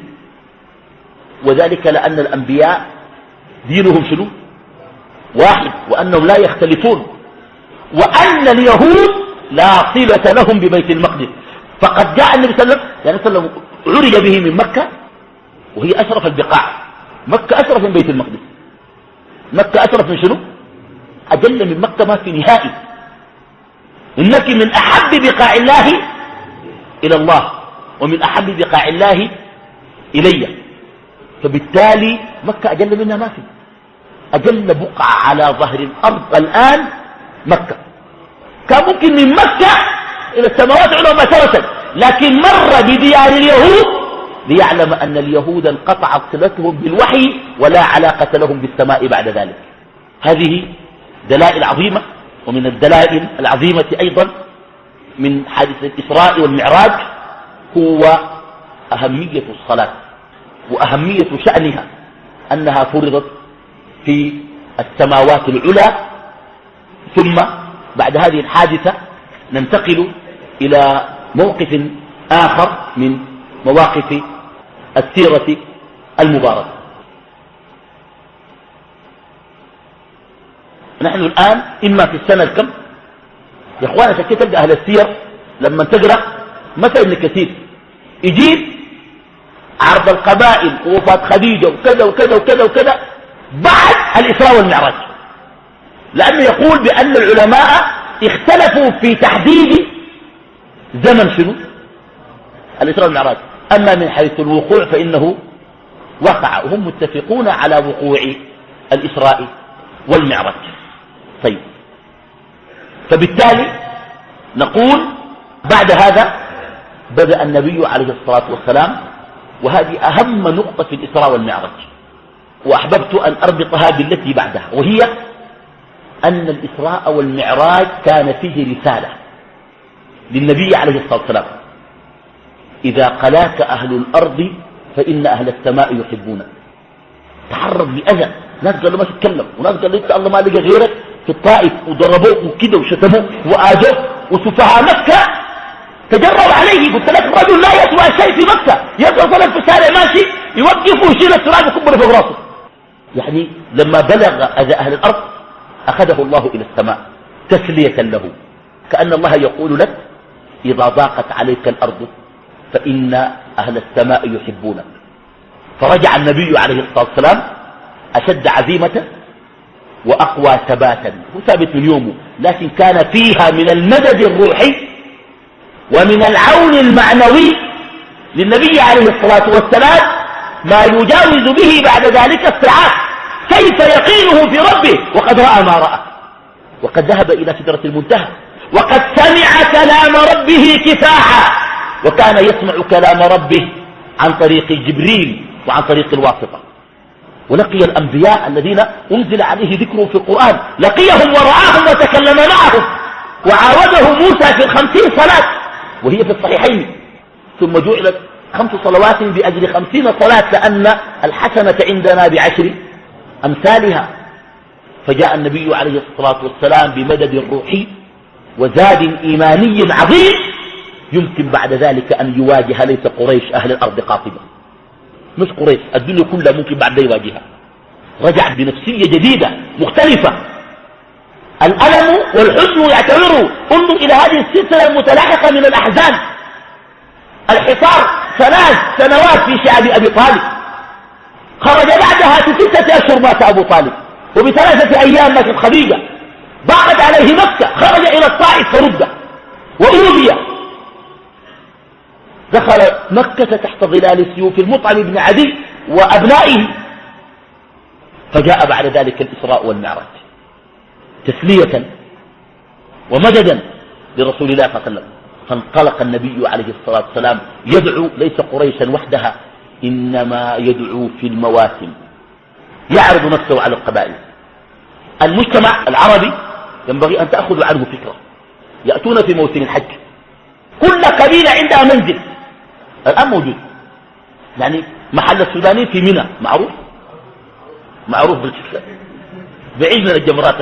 وذلك لأن الأنبياء دينهم شنو؟ واحد وأنهم لا يختلفون وأن اليهود لا صلة لهم ببيت المقدس. فقد جاء النبي صلى الله عليه وسلم عرج به من مكة وهي أشرف البقاع. مكة أشرف من بيت المقدس. مكة أشرف من شنو؟ أجل من مكة ما في نهائي. إنك من أحب بقاع الله إلى الله ومن أحب بقاع الله إلي. فبالتالي مكة أجل منها ما في. أجل بقعة على ظهر الأرض الآن مكة. كان ممكن من مكة إلى السماوات العلى مباشرة لكن مر بديار اليهود ليعلم أن اليهود انقطعت صلتهم بالوحي ولا علاقة لهم بالسماء بعد ذلك. هذه دلائل عظيمة. ومن الدلائل العظيمة أيضا من حادث الإسراء والمعراج هو أهمية الصلاة وأهمية شأنها أنها فرضت في السماوات العلى. ثم بعد هذه الحادثة ننتقل إلى موقف آخر من مواقف السيرة المباركة. نحن الآن إما في السنة الكم يا أخوانا شكيت تلقى أهل السير لما تقرأ مثل ابن كثير يجيب عرض القبائل ووفاة خديجة وكذا وكذا وكذا وكذا بعد الإسراء والمعراج. لأنه يقول بأن العلماء اختلفوا في تحديد زمن شنو الإسراء والمعراج. أما من حيث الوقوع فإنه وقع وهم متفقون على وقوع الإسراء والمعراج. طيب فبالتالي نقول بعد هذا بدأ النبي عليه الصلاة والسلام وهذه أهم نقطة في الإسراء والمعراج وأحببت أن أربطها بالتي بعدها وهي أن الإسراء والمعراج كان فيه رسالة للنبي عليه الصلاة والسلام. إذا قلاك أهل الأرض فإن أهل السماء يحبونك. تعرض لأذى ناس قالوا ما تتكلم وناس قالوا إنت الله ما لقى غيرك في الطائف وضربوه وكده وشتموه وآجوه وسفهاء مكة تجرب عليه. قلت لك الرجل لا يسوى شيء في مكة يسوى صلى في الشارع ماشي يوقفه ويشيل التراب ويكبره فوق راسه. يعني لما بلغ أذى أهل الأرض أخذه الله إلى السماء تسلية له كأن الله يقول لك إذا ضاقت عليك الأرض فإن أهل السماء يحبونك. فرجع النبي عليه الصلاة والسلام أشد عزيمة وأقوى ثباتا، هو ثابت من يومه، لكن كان فيها من المدد الروحي ومن العون المعنوي للنبي عليه الصلاة والسلام ما يجاوز به بعد ذلك الساعات. كيف يقينه في ربه وقد رأى ما رأى، وقد ذهب إلى سدرة المنتهى، وقد سمع كلام ربه كفاحا، وكان يسمع كلام ربه عن طريق جبريل وعن طريق الواسطة. ولقي الأنبياء الذين أنزل عليه ذكرهم في القرآن، لقيهم ورآهم وتكلم معهم، وعاوده موسى في الخمسين صلاة وهي في الصحيحين، ثم جعلت خمس صلوات بأجل خمسين صلاة، لأن الحسنة عندنا بعشر أمثالها. فجاء النبي عليه الصلاة والسلام بمدد روحي وزاد إيماني عظيم يمكن بعد ذلك أن يواجه ليس قريش أهل الأرض قاطبة، مش قريش، الدنيا كلها ممكن بعد ذلك يواجهها. رجع بنفسية جديدة مختلفة. الألم والحزن يعتبروا، انظر إلى هذه السلسلة المتلاحقة من الأحزان. الحصار ثلاث سنوات في شعب أبي طالب، خرج بعدها في ستة أشهر مات أبو طالب، وبثلاثة أيام ماتت خديجة، ضاقت عليه مكة، خرج إلى الطائف فرد وأوذي، دخل مكة تحت ظلال سيوف المطعم بن عدي وأبنائه. فجاء بعد ذلك الإسراء والمعراج تسلية ومددا لرسول الله صلى الله عليه وسلم. فانطلق النبي عليه الصلاة والسلام يدعو ليس قريشا وحدها، إنما يدعو في المواسم، يعرض نفسه على القبائل. المجتمع العربي ينبغي أن تأخذ عنه فكرة. يأتون في موسم الحج، كل قبيلة عندها منزل الآن موجود، يعني محل السوداني في منى معروف معروف بالكسر بعيد من الجمرات.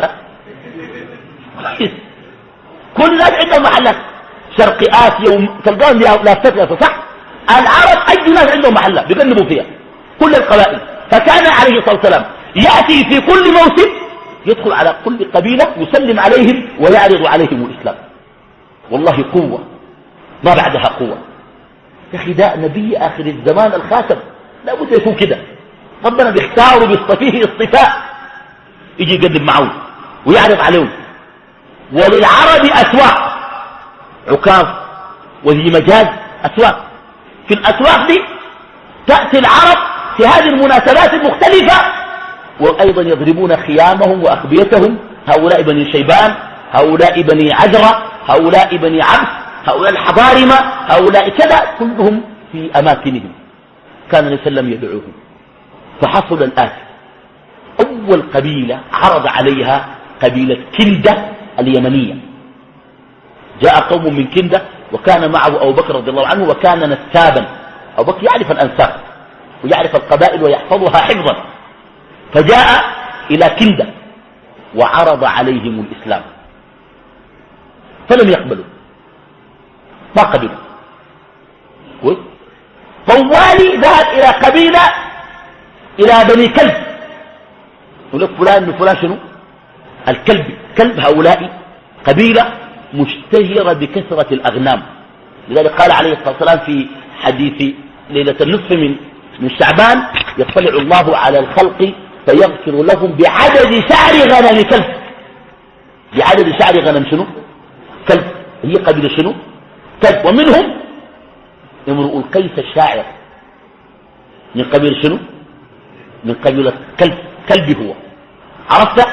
كل الناس عندهم محلات، شرق آسيا تلقاهم لافتات صح. العرب أي ناس عندهم محلات بيقلبوا فيها كل القبائل. فكان عليه الصلاة والسلام يأتي في كل موسم يدخل على كل قبيلة يسلم عليهم ويعرض عليهم الإسلام. والله قوة ما بعدها قوة يا أخي، ده نبي آخر الزمان الخاتم، لا بد يكون كده. ربنا بيختاره بيصطفيه اصطفاء، يجي يقدم معه ويعرض عليهم. وللعرب أسواق، عكاظ وذي مجاز أسواق. في الأسواق دي تأتي العرب في هذه المناسبات المختلفة، وأيضا يضربون خيامهم وأخبيتهم، هؤلاء بني شيبان، هؤلاء بني عجرة، هؤلاء بني عبس، هؤلاء الحضارمة، هؤلاء كذا، كلهم في أماكنهم. كان النبي صلى الله عليه وسلم يدعوهم. فحصل الآتي: أول قبيلة عرض عليها قبيلة كندة اليمنية. جاء قوم من كندة وكان معه أبو بكر رضي الله عنه، وكان نسابا. أبو بكر يعرف الأنساب ويعرف القبائل ويحفظها حفظا. فجاء إلى كندة وعرض عليهم الإسلام فلم يقبلوا، ما قبلوا. طوالي ذهب إلى قبيلة إلى بني كلب، يقول لك فلان من فلان شنو؟ الكلب. كلب هؤلاء قبيلة مشتهرة بكثرة الأغنام. لذلك قال عليه الصلاة والسلام في حديث ليلة النصف من من شعبان: يطلع الله على الخلق فيغفر لهم بعدد شعر غنم كلب. بعدد شعر غنم شنو؟ كلب. هي قبيلة شنو؟ كلب. ومنهم امرؤ القيس الشاعر من قبيلة شنو؟ من قبيلة كلب. كلب هو، عرفت؟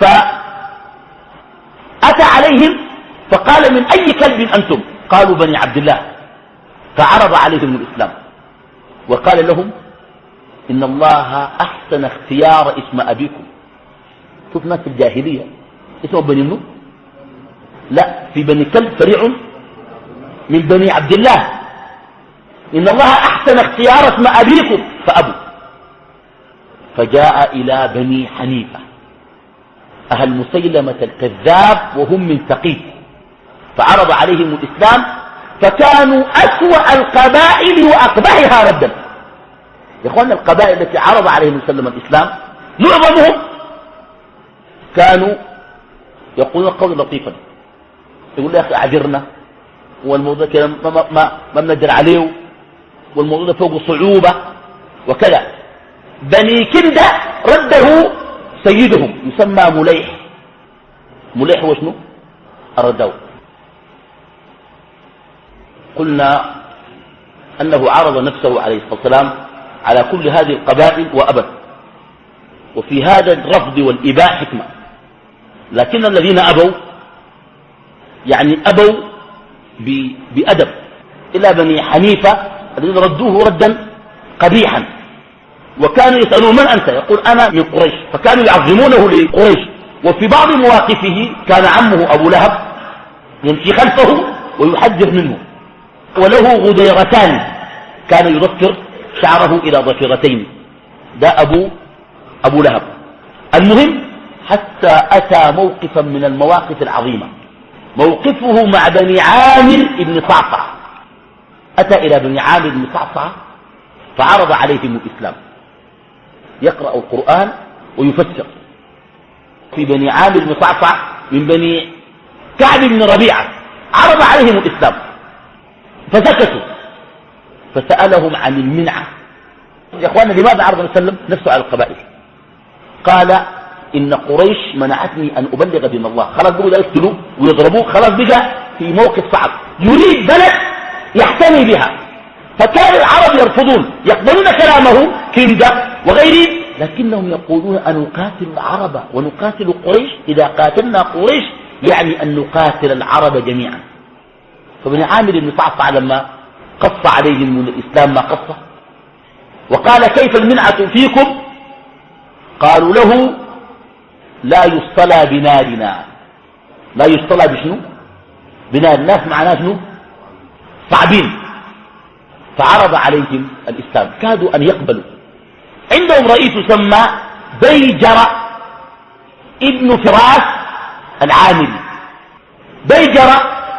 فأتى عليهم فقال: من أي كلب أنتم؟ قالوا: بني عبد الله. فعرض عليهم الإسلام وقال لهم: إن الله أحسن اختيار اسم أبيكم. شوف ناس الجاهلية اسمه بني منو؟ لا، في بني كلب فريع من بني عبد الله. إن الله أحسن اختيار اسم أبيكم فأبوا. فجاء إلى بني حنيفة أهل مسيلمة الكذاب وهم من ثقيف، فعرض عليهم الإسلام، فكانوا أسوأ القبائل وأقبحها ردا. يا إخوانا، القبائل التي عرض عليهم وسلم الإسلام معظمهم كانوا يقولون قولا لطيفا، يقول: يا أخي أعذرنا، والموضوع كده ما, ما, ما بنجر عليه، والموضوع فوق صعوبة وكذا. بني كندة رده سيدهم يسمى مليح. مليح هو شنو؟ الرداو. قلنا أنه عرض نفسه عليه الصلاة والسلام على كل هذه القبائل وأبت، وفي هذا الرفض والإباء حكمة، لكن الذين أبوا يعني أبوا بأدب إلى بني حنيفة الذين ردوه ردا قبيحا، وكانوا يسألون من أنت؟ يقول أنا من قريش، فكانوا يعظمونه لقريش. وفي بعض مواقفه كان عمه أبو لهب يمشي خلفه ويحذر منه، وله غديرتان كان يذكر شعره إلى ضفيرتين، ده أبو, أبو لهب. المهم حتى أتى موقفا من المواقف العظيمة، موقفه مع بني عامر بن صعصع. أتى إلى بني عامر بن صعصع فعرض عليهم الإسلام، يقرأ القرآن ويفسر. في بني عامر بن صعصع من بني كعب بن ربيعة عرض عليهم الإسلام فسكتوا، فسألهم عن المنعة. يا أخوانا لماذا عرض وسلم نفسه على القبائل؟ قال إن قريش منعتني أن أبلغ دين الله. خلاص بقوا لا يقتلوه ويضربوه، خلاص بقى في موقف صعب، يريد بلد يحتمي بها. فكان العرب يرفضون، يقبلون كلامه كندة وغيره، لكنهم يقولون أن نقاتل العرب ونقاتل قريش. إذا قاتلنا قريش يعني أن نقاتل العرب جميعا. فابن عامر بن صعصع لما قص عليهم من الإسلام ما قصه وقال كيف المنعة فيكم؟ قالوا له لا يصطلى بنارنا. لا يصطلى بشنو؟ بنار الناس معناه شنو؟ صعبين. فعرض عليهم الإسلام، كادوا أن يقبلوا. عندهم رئيس يسمى بيجر ابن فراس العامري. بيجر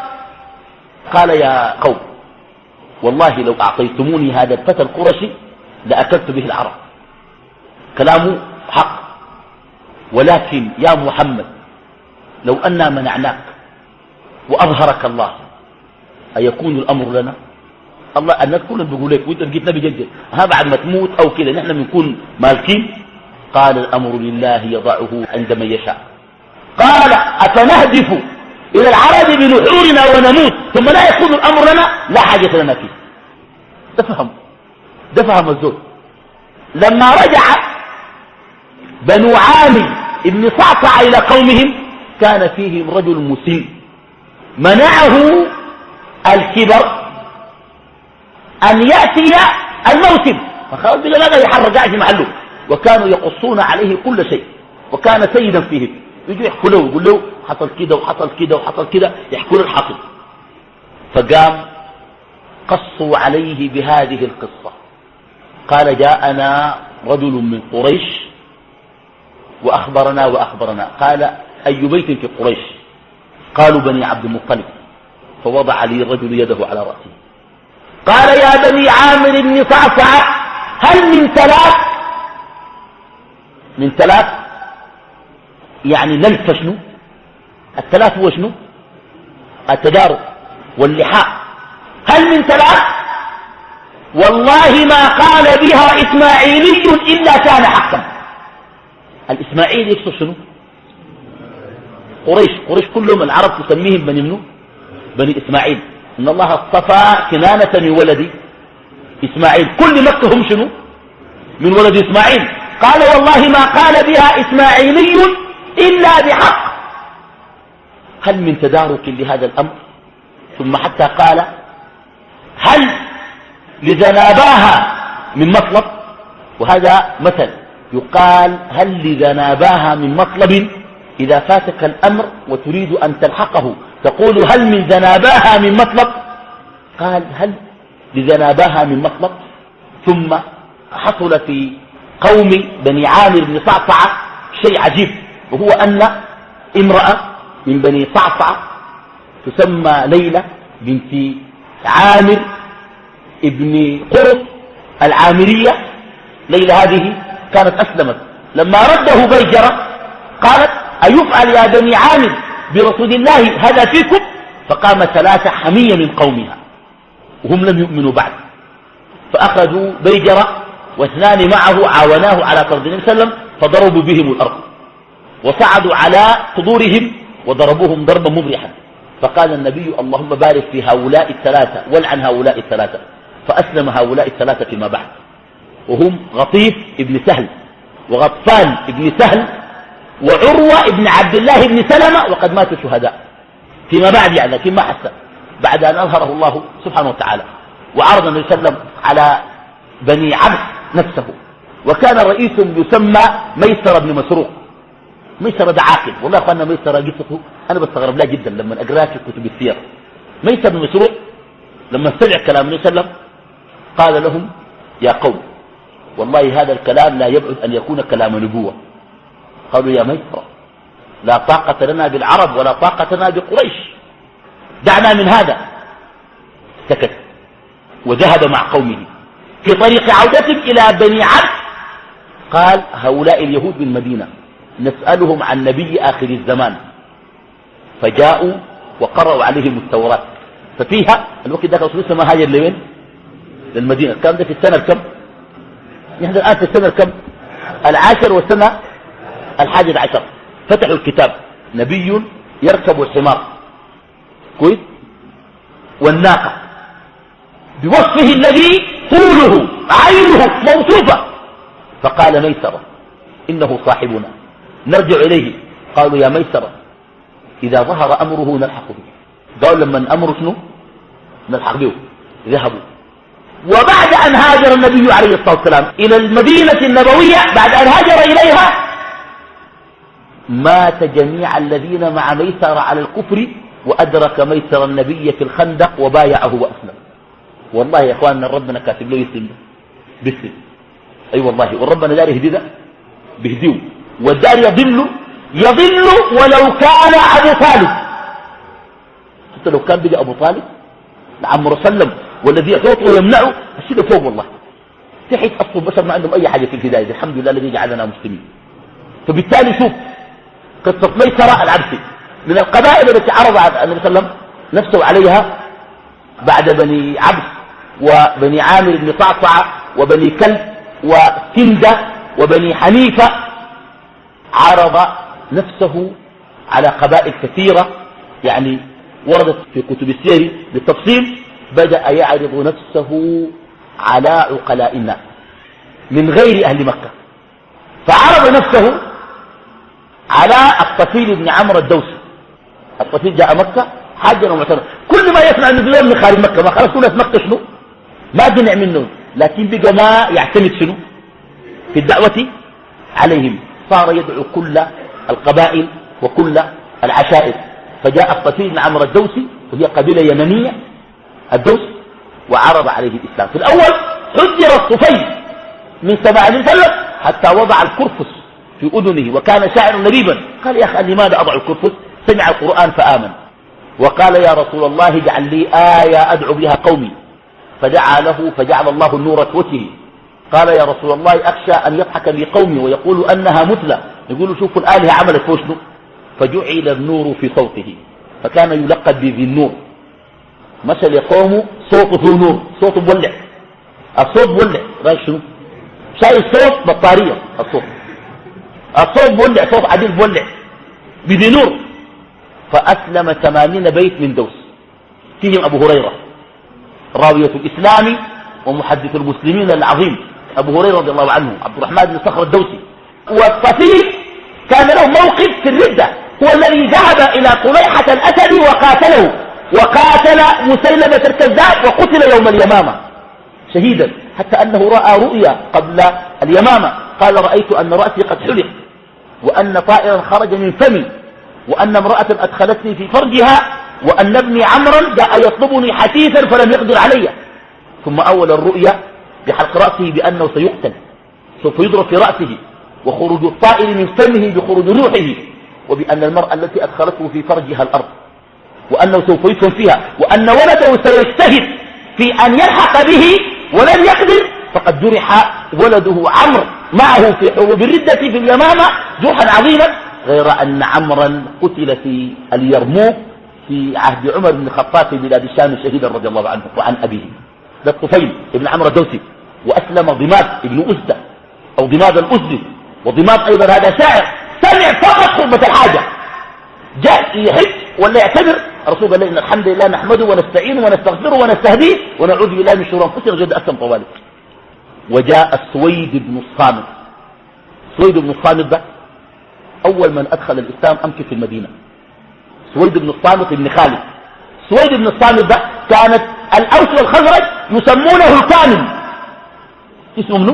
قال يا قوم والله لو أعطيتموني هذا الفتى القرشي لأكلت به العرب. كلامه حق، ولكن يا محمد لو أننا منعناك وأظهرك الله أيكون الأمر لنا؟ الله الناس كلهم بيقول لك وانت لقيت نبي جدد ها بعد ما تموت أو كده نحن بنكون مالكين. قال الأمر لله يضعه عندما يشاء. قال أفنهدف إلى العرب بنحورنا ونموت ثم لا يكون الأمر لنا؟ لا حاجة لنا فيه. ده فهم، ده فهم الزول. لما رجع بنو عامر ابن صعصع إلى قومهم كان فيهم رجل مسلم منعه الكبر أن يأتي الموسم، فخلاص بلا لا يحرق قاعد في محله. وكانوا يقصون عليه كل شيء، وكان سيدا فيهم. يجوا يحكوا له يقول له حصل كده وحصل كده وحصل كده، يحكوا له الحصل. فقام قصوا عليه بهذه القصة. قال جاءنا رجل من قريش وأخبرنا وأخبرنا. قال أي بيت في قريش؟ قالوا بني عبد المطلب. فوضع لي الرجل يده على رأسه. قال يا بني عامر بن صعصع هل من ثلاث؟ من ثلاث يعني نلف. شنو الثلاث؟ هو شنو؟ التدارك واللحاء. هل من ثلاث؟ والله ما قال بها إسماعيلي إلا كان حقا. الإسماعيلي يقصد شنو؟ قريش. قريش كلهم العرب تسميهم بني منو؟ بني إسماعيل. إن الله اصطفى كنانة من ولد إسماعيل. كل مكة هم شنو؟ من ولد إسماعيل. قال والله ما قال بها إسماعيلي إلا بحق. هل من تدارك لهذا الأمر؟ ثم حتى قال هل لذناباها من مطلب؟ وهذا مثل يقال هل لذناباها من مطلب؟ إذا فاتك الأمر وتريد أن تلحقه تقول هل من ذناباها من مطلب؟ قال هل لذناباها من مطلب. ثم حصل في قوم بني عامر بن صعصع شيء عجيب، وهو أن امرأة من بني صعصع تسمى ليلى بنت عامر ابن قرط العامرية. ليلى هذه كانت أسلمت. لما رده بيجرة قالت أيفعل يا بني عامر برسول الله هذا فيكم؟ فقام ثلاثة حمية من قومها وهم لم يؤمنوا بعد. فأخذوا بيجرة واثنان معه عاوناه على طرد النبي صلى الله عليه وسلم فضربوا بهم الأرض وصعدوا على قدورهم وضربوهم ضربا مبرحا. فقال النبي اللهم بارك في هؤلاء الثلاثة والعن هؤلاء الثلاثة. فأسلم هؤلاء الثلاثة فيما بعد، وهم غطيف ابن سهل وغطفان ابن سهل وعروة ابن عبد الله ابن سلمة، وقد ماتوا شهداء فيما بعد يعني، لكن ما حسن بعد أن أظهره الله سبحانه وتعالى. وعرض النبي صلى الله عليه وسلم على بني عبد نفسه، وكان رئيس يسمى ميسر بن مسروق. ميسر ده عاقل والله يا اخوانا، ميسر قصته انا بستغرب لها جدا لما اقراه في كتب السير. ميسر بن مسروق لما سمع كلام النبي صلى الله عليه وسلم قال لهم يا قوم والله هذا الكلام لا يبعد ان يكون كلام نبوة. قالوا يا ميسر لا طاقة لنا بالعرب ولا طاقة لنا بقريش، دعنا من هذا. سكت وذهب مع قومه. في طريق عودته إلى بني عبد قال هؤلاء اليهود بالمدينة نسألهم عن نبي آخر الزمان. فجاءوا وقرأوا عليهم التوراة، ففيها الوقت ذاك رسول الله ما هاجر لوين؟ للمدينة. كان ده في السنة الكم؟ نحن الآن في السنة الكم؟ العاشر والسنة الحادية عشر. فتحوا الكتاب نبي يركب الحمار كويس والناقة بوصفه الذي طوله عينه موصوفة. فقال ميسرة إنه صاحبنا نرجع إليه. قالوا يا ميسرة إذا ظهر أمره نلحق به. قالوا لما أمر شنو نلحق به. ذهبوا. وبعد أن هاجر النبي عليه الصلاة والسلام إلى المدينة النبوية، بعد أن هاجر إليها مات جميع الذين مع ميسر على الكفر، وأدرك ميسر النبي في الخندق وبايعه وأسلم. والله يا إخواننا ربنا كاتب له يسلم بسلم. أي أيوة والله، وربنا دار يهدي ده بيهديه، والدار يضل يضل ولو كان أبو طالب. حتى لو كان بقى أبو طالب عمرو سلم والذي يحوطه ويمنعه الشيء فوق. والله تحت أصل البشر ما عندهم أي حاجة في الهداية، الحمد لله الذي جعلنا مسلمين. فبالتالي شوف قصة ميسرة العبسي من القبائل التي عرض النبي صلى الله عليه وسلم نفسه عليها بعد بني عبس وبني عامر بن طعطع وبني كلب وكندة وبني حنيفة. عرض نفسه على قبائل كثيرة يعني وردت في كتب السير بالتفصيل. بدأ يعرض نفسه على عقلاء الناس من غير أهل مكة. فعرض نفسه على الطفيل بن عمرو الدوسي. الطفيل جاء مكة حاجا ومعتمر، كل ما يسمع من دول من خارج مكة، ما خلاص ناس مكة شنو ما قنع منه، لكن بقى ما يعتمد شنو في الدعوة عليهم. صار يدعو كل القبائل وكل العشائر. فجاء الطفيل بن عمرو الدوسي وهي قبيلة يمنية الدوس، وعرض عليه الإسلام. في الأول حذر الطفيل من سماع السلف حتى وضع الكرفس في أذنه، وكان شاعرا نريبا. قال يا أخي لماذا أضع الكرفس؟ سمع القرآن فآمن. وقال يا رسول الله اجعل لي آية أدعو بها قومي. فدعا له فجعل الله النور في وجهه. قال يا رسول الله أخشى أن يضحك لي قومي ويقولوا أنها مثلى، يقولوا شوفوا الآلهة عملت فوشنه. فجعل النور في صوته فكان يلقب بذي النور. مشى لقومه صوته ذو نور، صوته مولع، الصوت مولع. رايك شنو؟ شايف صوت بطارية، الصوت الصوت مولع، صوت عديد مولع بذي نور. فأسلم ثمانين بيت من دوس، فيهم أبو هريرة راوية الإسلام ومحدث المسلمين العظيم أبو هريرة رضي الله عنه عبد الرحمن بن صخر الدوسي. والطفيل كان له موقف في الردة، هو الذي ذهب إلى قليحة الأسد وقاتله، وقاتل مسيلمة الكذاب وقتل يوم اليمامة شهيدا، حتى أنه رأى رؤيا قبل اليمامة. قال رأيت أن رأسي قد حلق، وأن طائرا خرج من فمي، وأن امرأة أدخلتني في فرجها، وأن ابني عمرا جاء يطلبني حثيثا فلم يقدر علي. ثم أول الرؤيا بحلق رأسه بأنه سيقتل، سوف يضرب في رأسه، وخروج الطائر من فمه بخروج روحه، وبأن المرأة التي أدخلته في فرجها الأرض، وأنه سوف يدفن فيها، وأن ولده سيجتهد في أن يلحق به ولن يقدر، فقد جرح ولده عمرو معه في حروب الردة في اليمامة جرحا عظيما، غير أن عمرا قتل في اليرموك في عهد عمر بن الخطاب في بلاد الشام شهيدا رضي الله عنه وعن أبيه. ده الطفيل ابن عمرو الدوسي، وأسلم ضماد ابن أزدة أو ضماد الأزدي، وضماد أيضا هذا شاعر سمع فقط خطبة الحاجة، جاء يحج ولا يعتبر. الرسول قال إن الحمد لله نحمده ونستعينه ونستغفره ونستهديه ونعوذ بالله من شرور أنفسنا وجد أسلم طوالي. وجاء السويد بن الصامت. سويد بن الصامت ده أول من أدخل الإسلام أمكن في المدينة. سويد بن الصامت بن خالد. سويد بن الصامت ده كانت الأوس والخزرج يسمونه الكامل. اسمه منه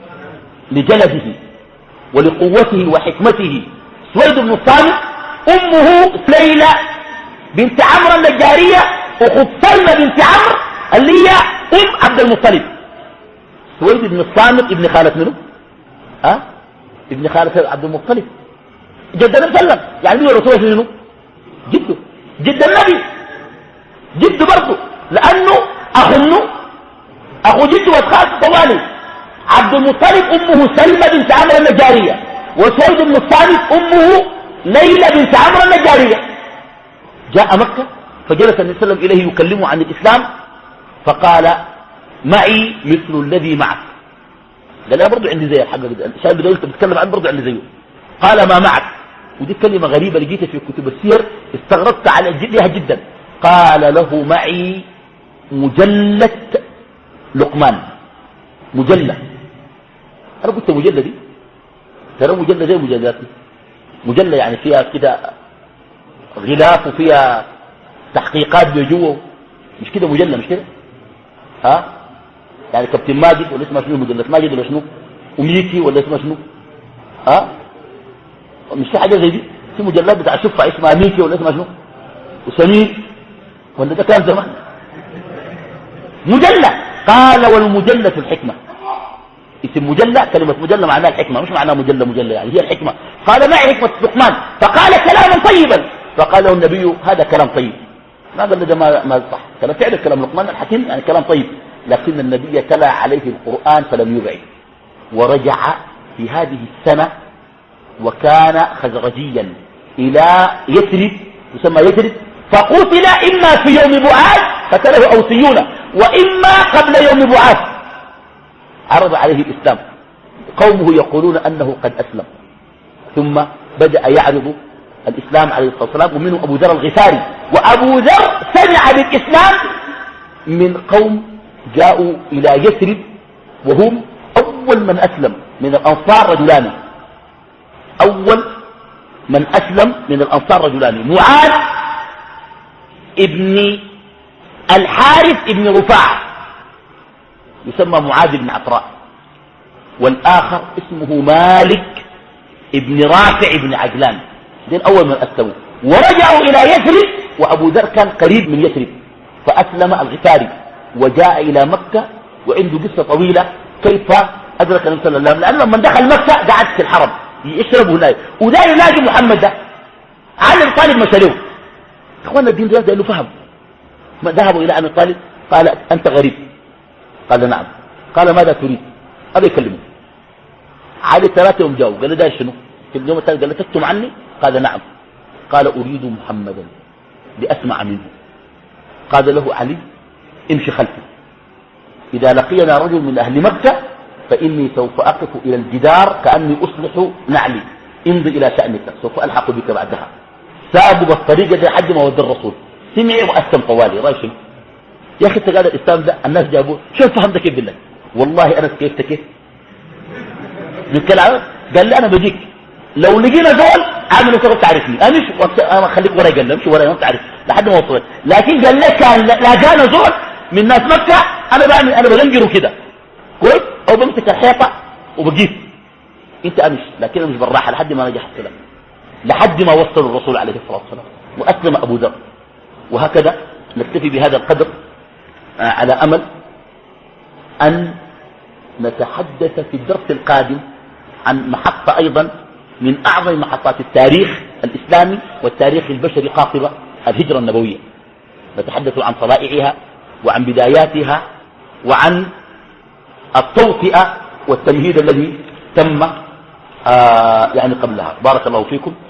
لجلده ولقوته وحكمته. سويد بن الصامت أمه ليلى بنت عمرو النجارية أخت سلمى بنت عمرو اللي هي أم عبد المطلب. سويد بن الصامت ابن خالة منه ها أه؟ ابن خالة عبد المطلب جد النبي صلى الله عليه وسلم. يعني مين الرسول منه؟ جده جد النبي جده برضه، لأنه أخو منه أخو جده وخالته طوالي. عبد المطلب أمه سلمى بنت عمرو النجارية، وسويد بن الصامت أمه ليلى بنت عمرو النجارية. جاء مكة فجلس النبي صلى الله عليه وسلم إليه يكلمه عن الإسلام، فقال معي مثل الذي معك. قال أنا برضو عندي زي الحق شايف بدأ أنت بتتكلم عن برضو عندي زيه. قال ما معك، ودي كلمة غريبة لقيتها في كتب السير استغربت على لها جدا. قال له معي مجلة لقمان. مجلة أنا قلت مجلة دي ترى مجلة زي مجلاتي. مجلة يعني فيها كده غلاف وفيها تحقيقات بجوه، مش كده مجلة مش كده ها. يعني كابتن ماجد ولا اسمها شنو مجلة ماجد ولا شنو وميكي ولا اسمها شنو ها. مش في حاجة زي دي، في مجلات بتاع شفع اسمها ميكي ولا اسمها شنو وسمير ولا ده كان زمان مجلة. قال والمجلة الحكمة. اسم مجلة كلمة مجلة معناها الحكمة، مش معناها مجلة مجلة يعني هي الحكمة. قال ما حكمة لقمان؟ فقال كلاما طيبا. فقال له النبي هذا كلام طيب. ما قال له ما ما صح كلام فعلا كلام لقمان الحكيم يعني كلام طيب، لكن النبي تلا عليه القرآن فلم يبعد. ورجع في هذه السنة وكان خزرجيا إلى يثرب يسمى يثرب، فقتل إما في يوم بعاث قتله أوسيون وإما قبل يوم بعاث. عرض عليه الإسلام، قومه يقولون أنه قد أسلم، ثم بدأ يعرض الإسلام عليه الصلاة والسلام، ومنه أبو ذر الغفاري. وأبو ذر سمع بالإسلام من قوم جاءوا إلى يثرب وهم أول من أسلم من الأنصار رجلان. أول من أسلم من الأنصار رجلان، معاذ ابن الحارث ابن رفاعة يسمى معاذ بن عفراء، والآخر اسمه مالك ابن رافع بن عجلان. دين أول من أسلموا ورجعوا إلى يثرب، وأبو ذر كان قريب من يثرب فأسلم الغفاري وجاء إلى مكة. وعنده قصة طويلة كيف أدرك النبي صلى الله عليه وسلم، لأنه لما دخل مكة قعد في الحرم يشرب هناك وده يلاقي محمد ده علي طالب مسألوه. إخوانا الدين ده لأنه فهم. ما ذهبوا إلى أبي طالب قال أنت غريب، قال نعم، قال ماذا تريد؟ أبي يكلمه. علي ثلاثة يوم جاوب قال له ده شنو؟ في اليوم الثالث قال له تكتم عني؟ قال نعم. قال أريد محمدا لأسمع منه. قال له علي امشي خلفي، إذا لقينا رجل من أهل مكة فإني سوف أقف إلى الجدار كأني أصلح نعلي، امضي إلى شأنك سوف ألحق بك بعدها. سابوا بالطريقة دي حد ما ود الرسول سمع وأسلم طوالي. رأي شنو يا أخي تقال الإسلام ده الناس جابوه شوف فهمت كيف بالله. والله أنا كيف كيف من كلامه قال لي أنا بجيك لو لقينا زول عامل انت تعرفني انا مش انا خليك وراي قال امشي وراي ما تعرف لحد ما وصلت. لكن قال لك كان لا جانا زول من ناس مكه انا بعمل انا بلنجره كده كويس او بمسك الحيطه وبجيب انت امش، لكن انا مش بالراحه لحد ما نجح السلام، لحد ما وصل الرسول عليه الصلاه والسلام واسلم ابو ذر. وهكذا نكتفي بهذا القدر على امل ان نتحدث في الدرس القادم عن محطه ايضا من أعظم محطات التاريخ الإسلامي والتاريخ البشري قاطبة، الهجرة النبوية. نتحدث عن صنائعها وعن بداياتها وعن التوطئة والتمهيد الذي تم آه يعني قبلها. بارك الله فيكم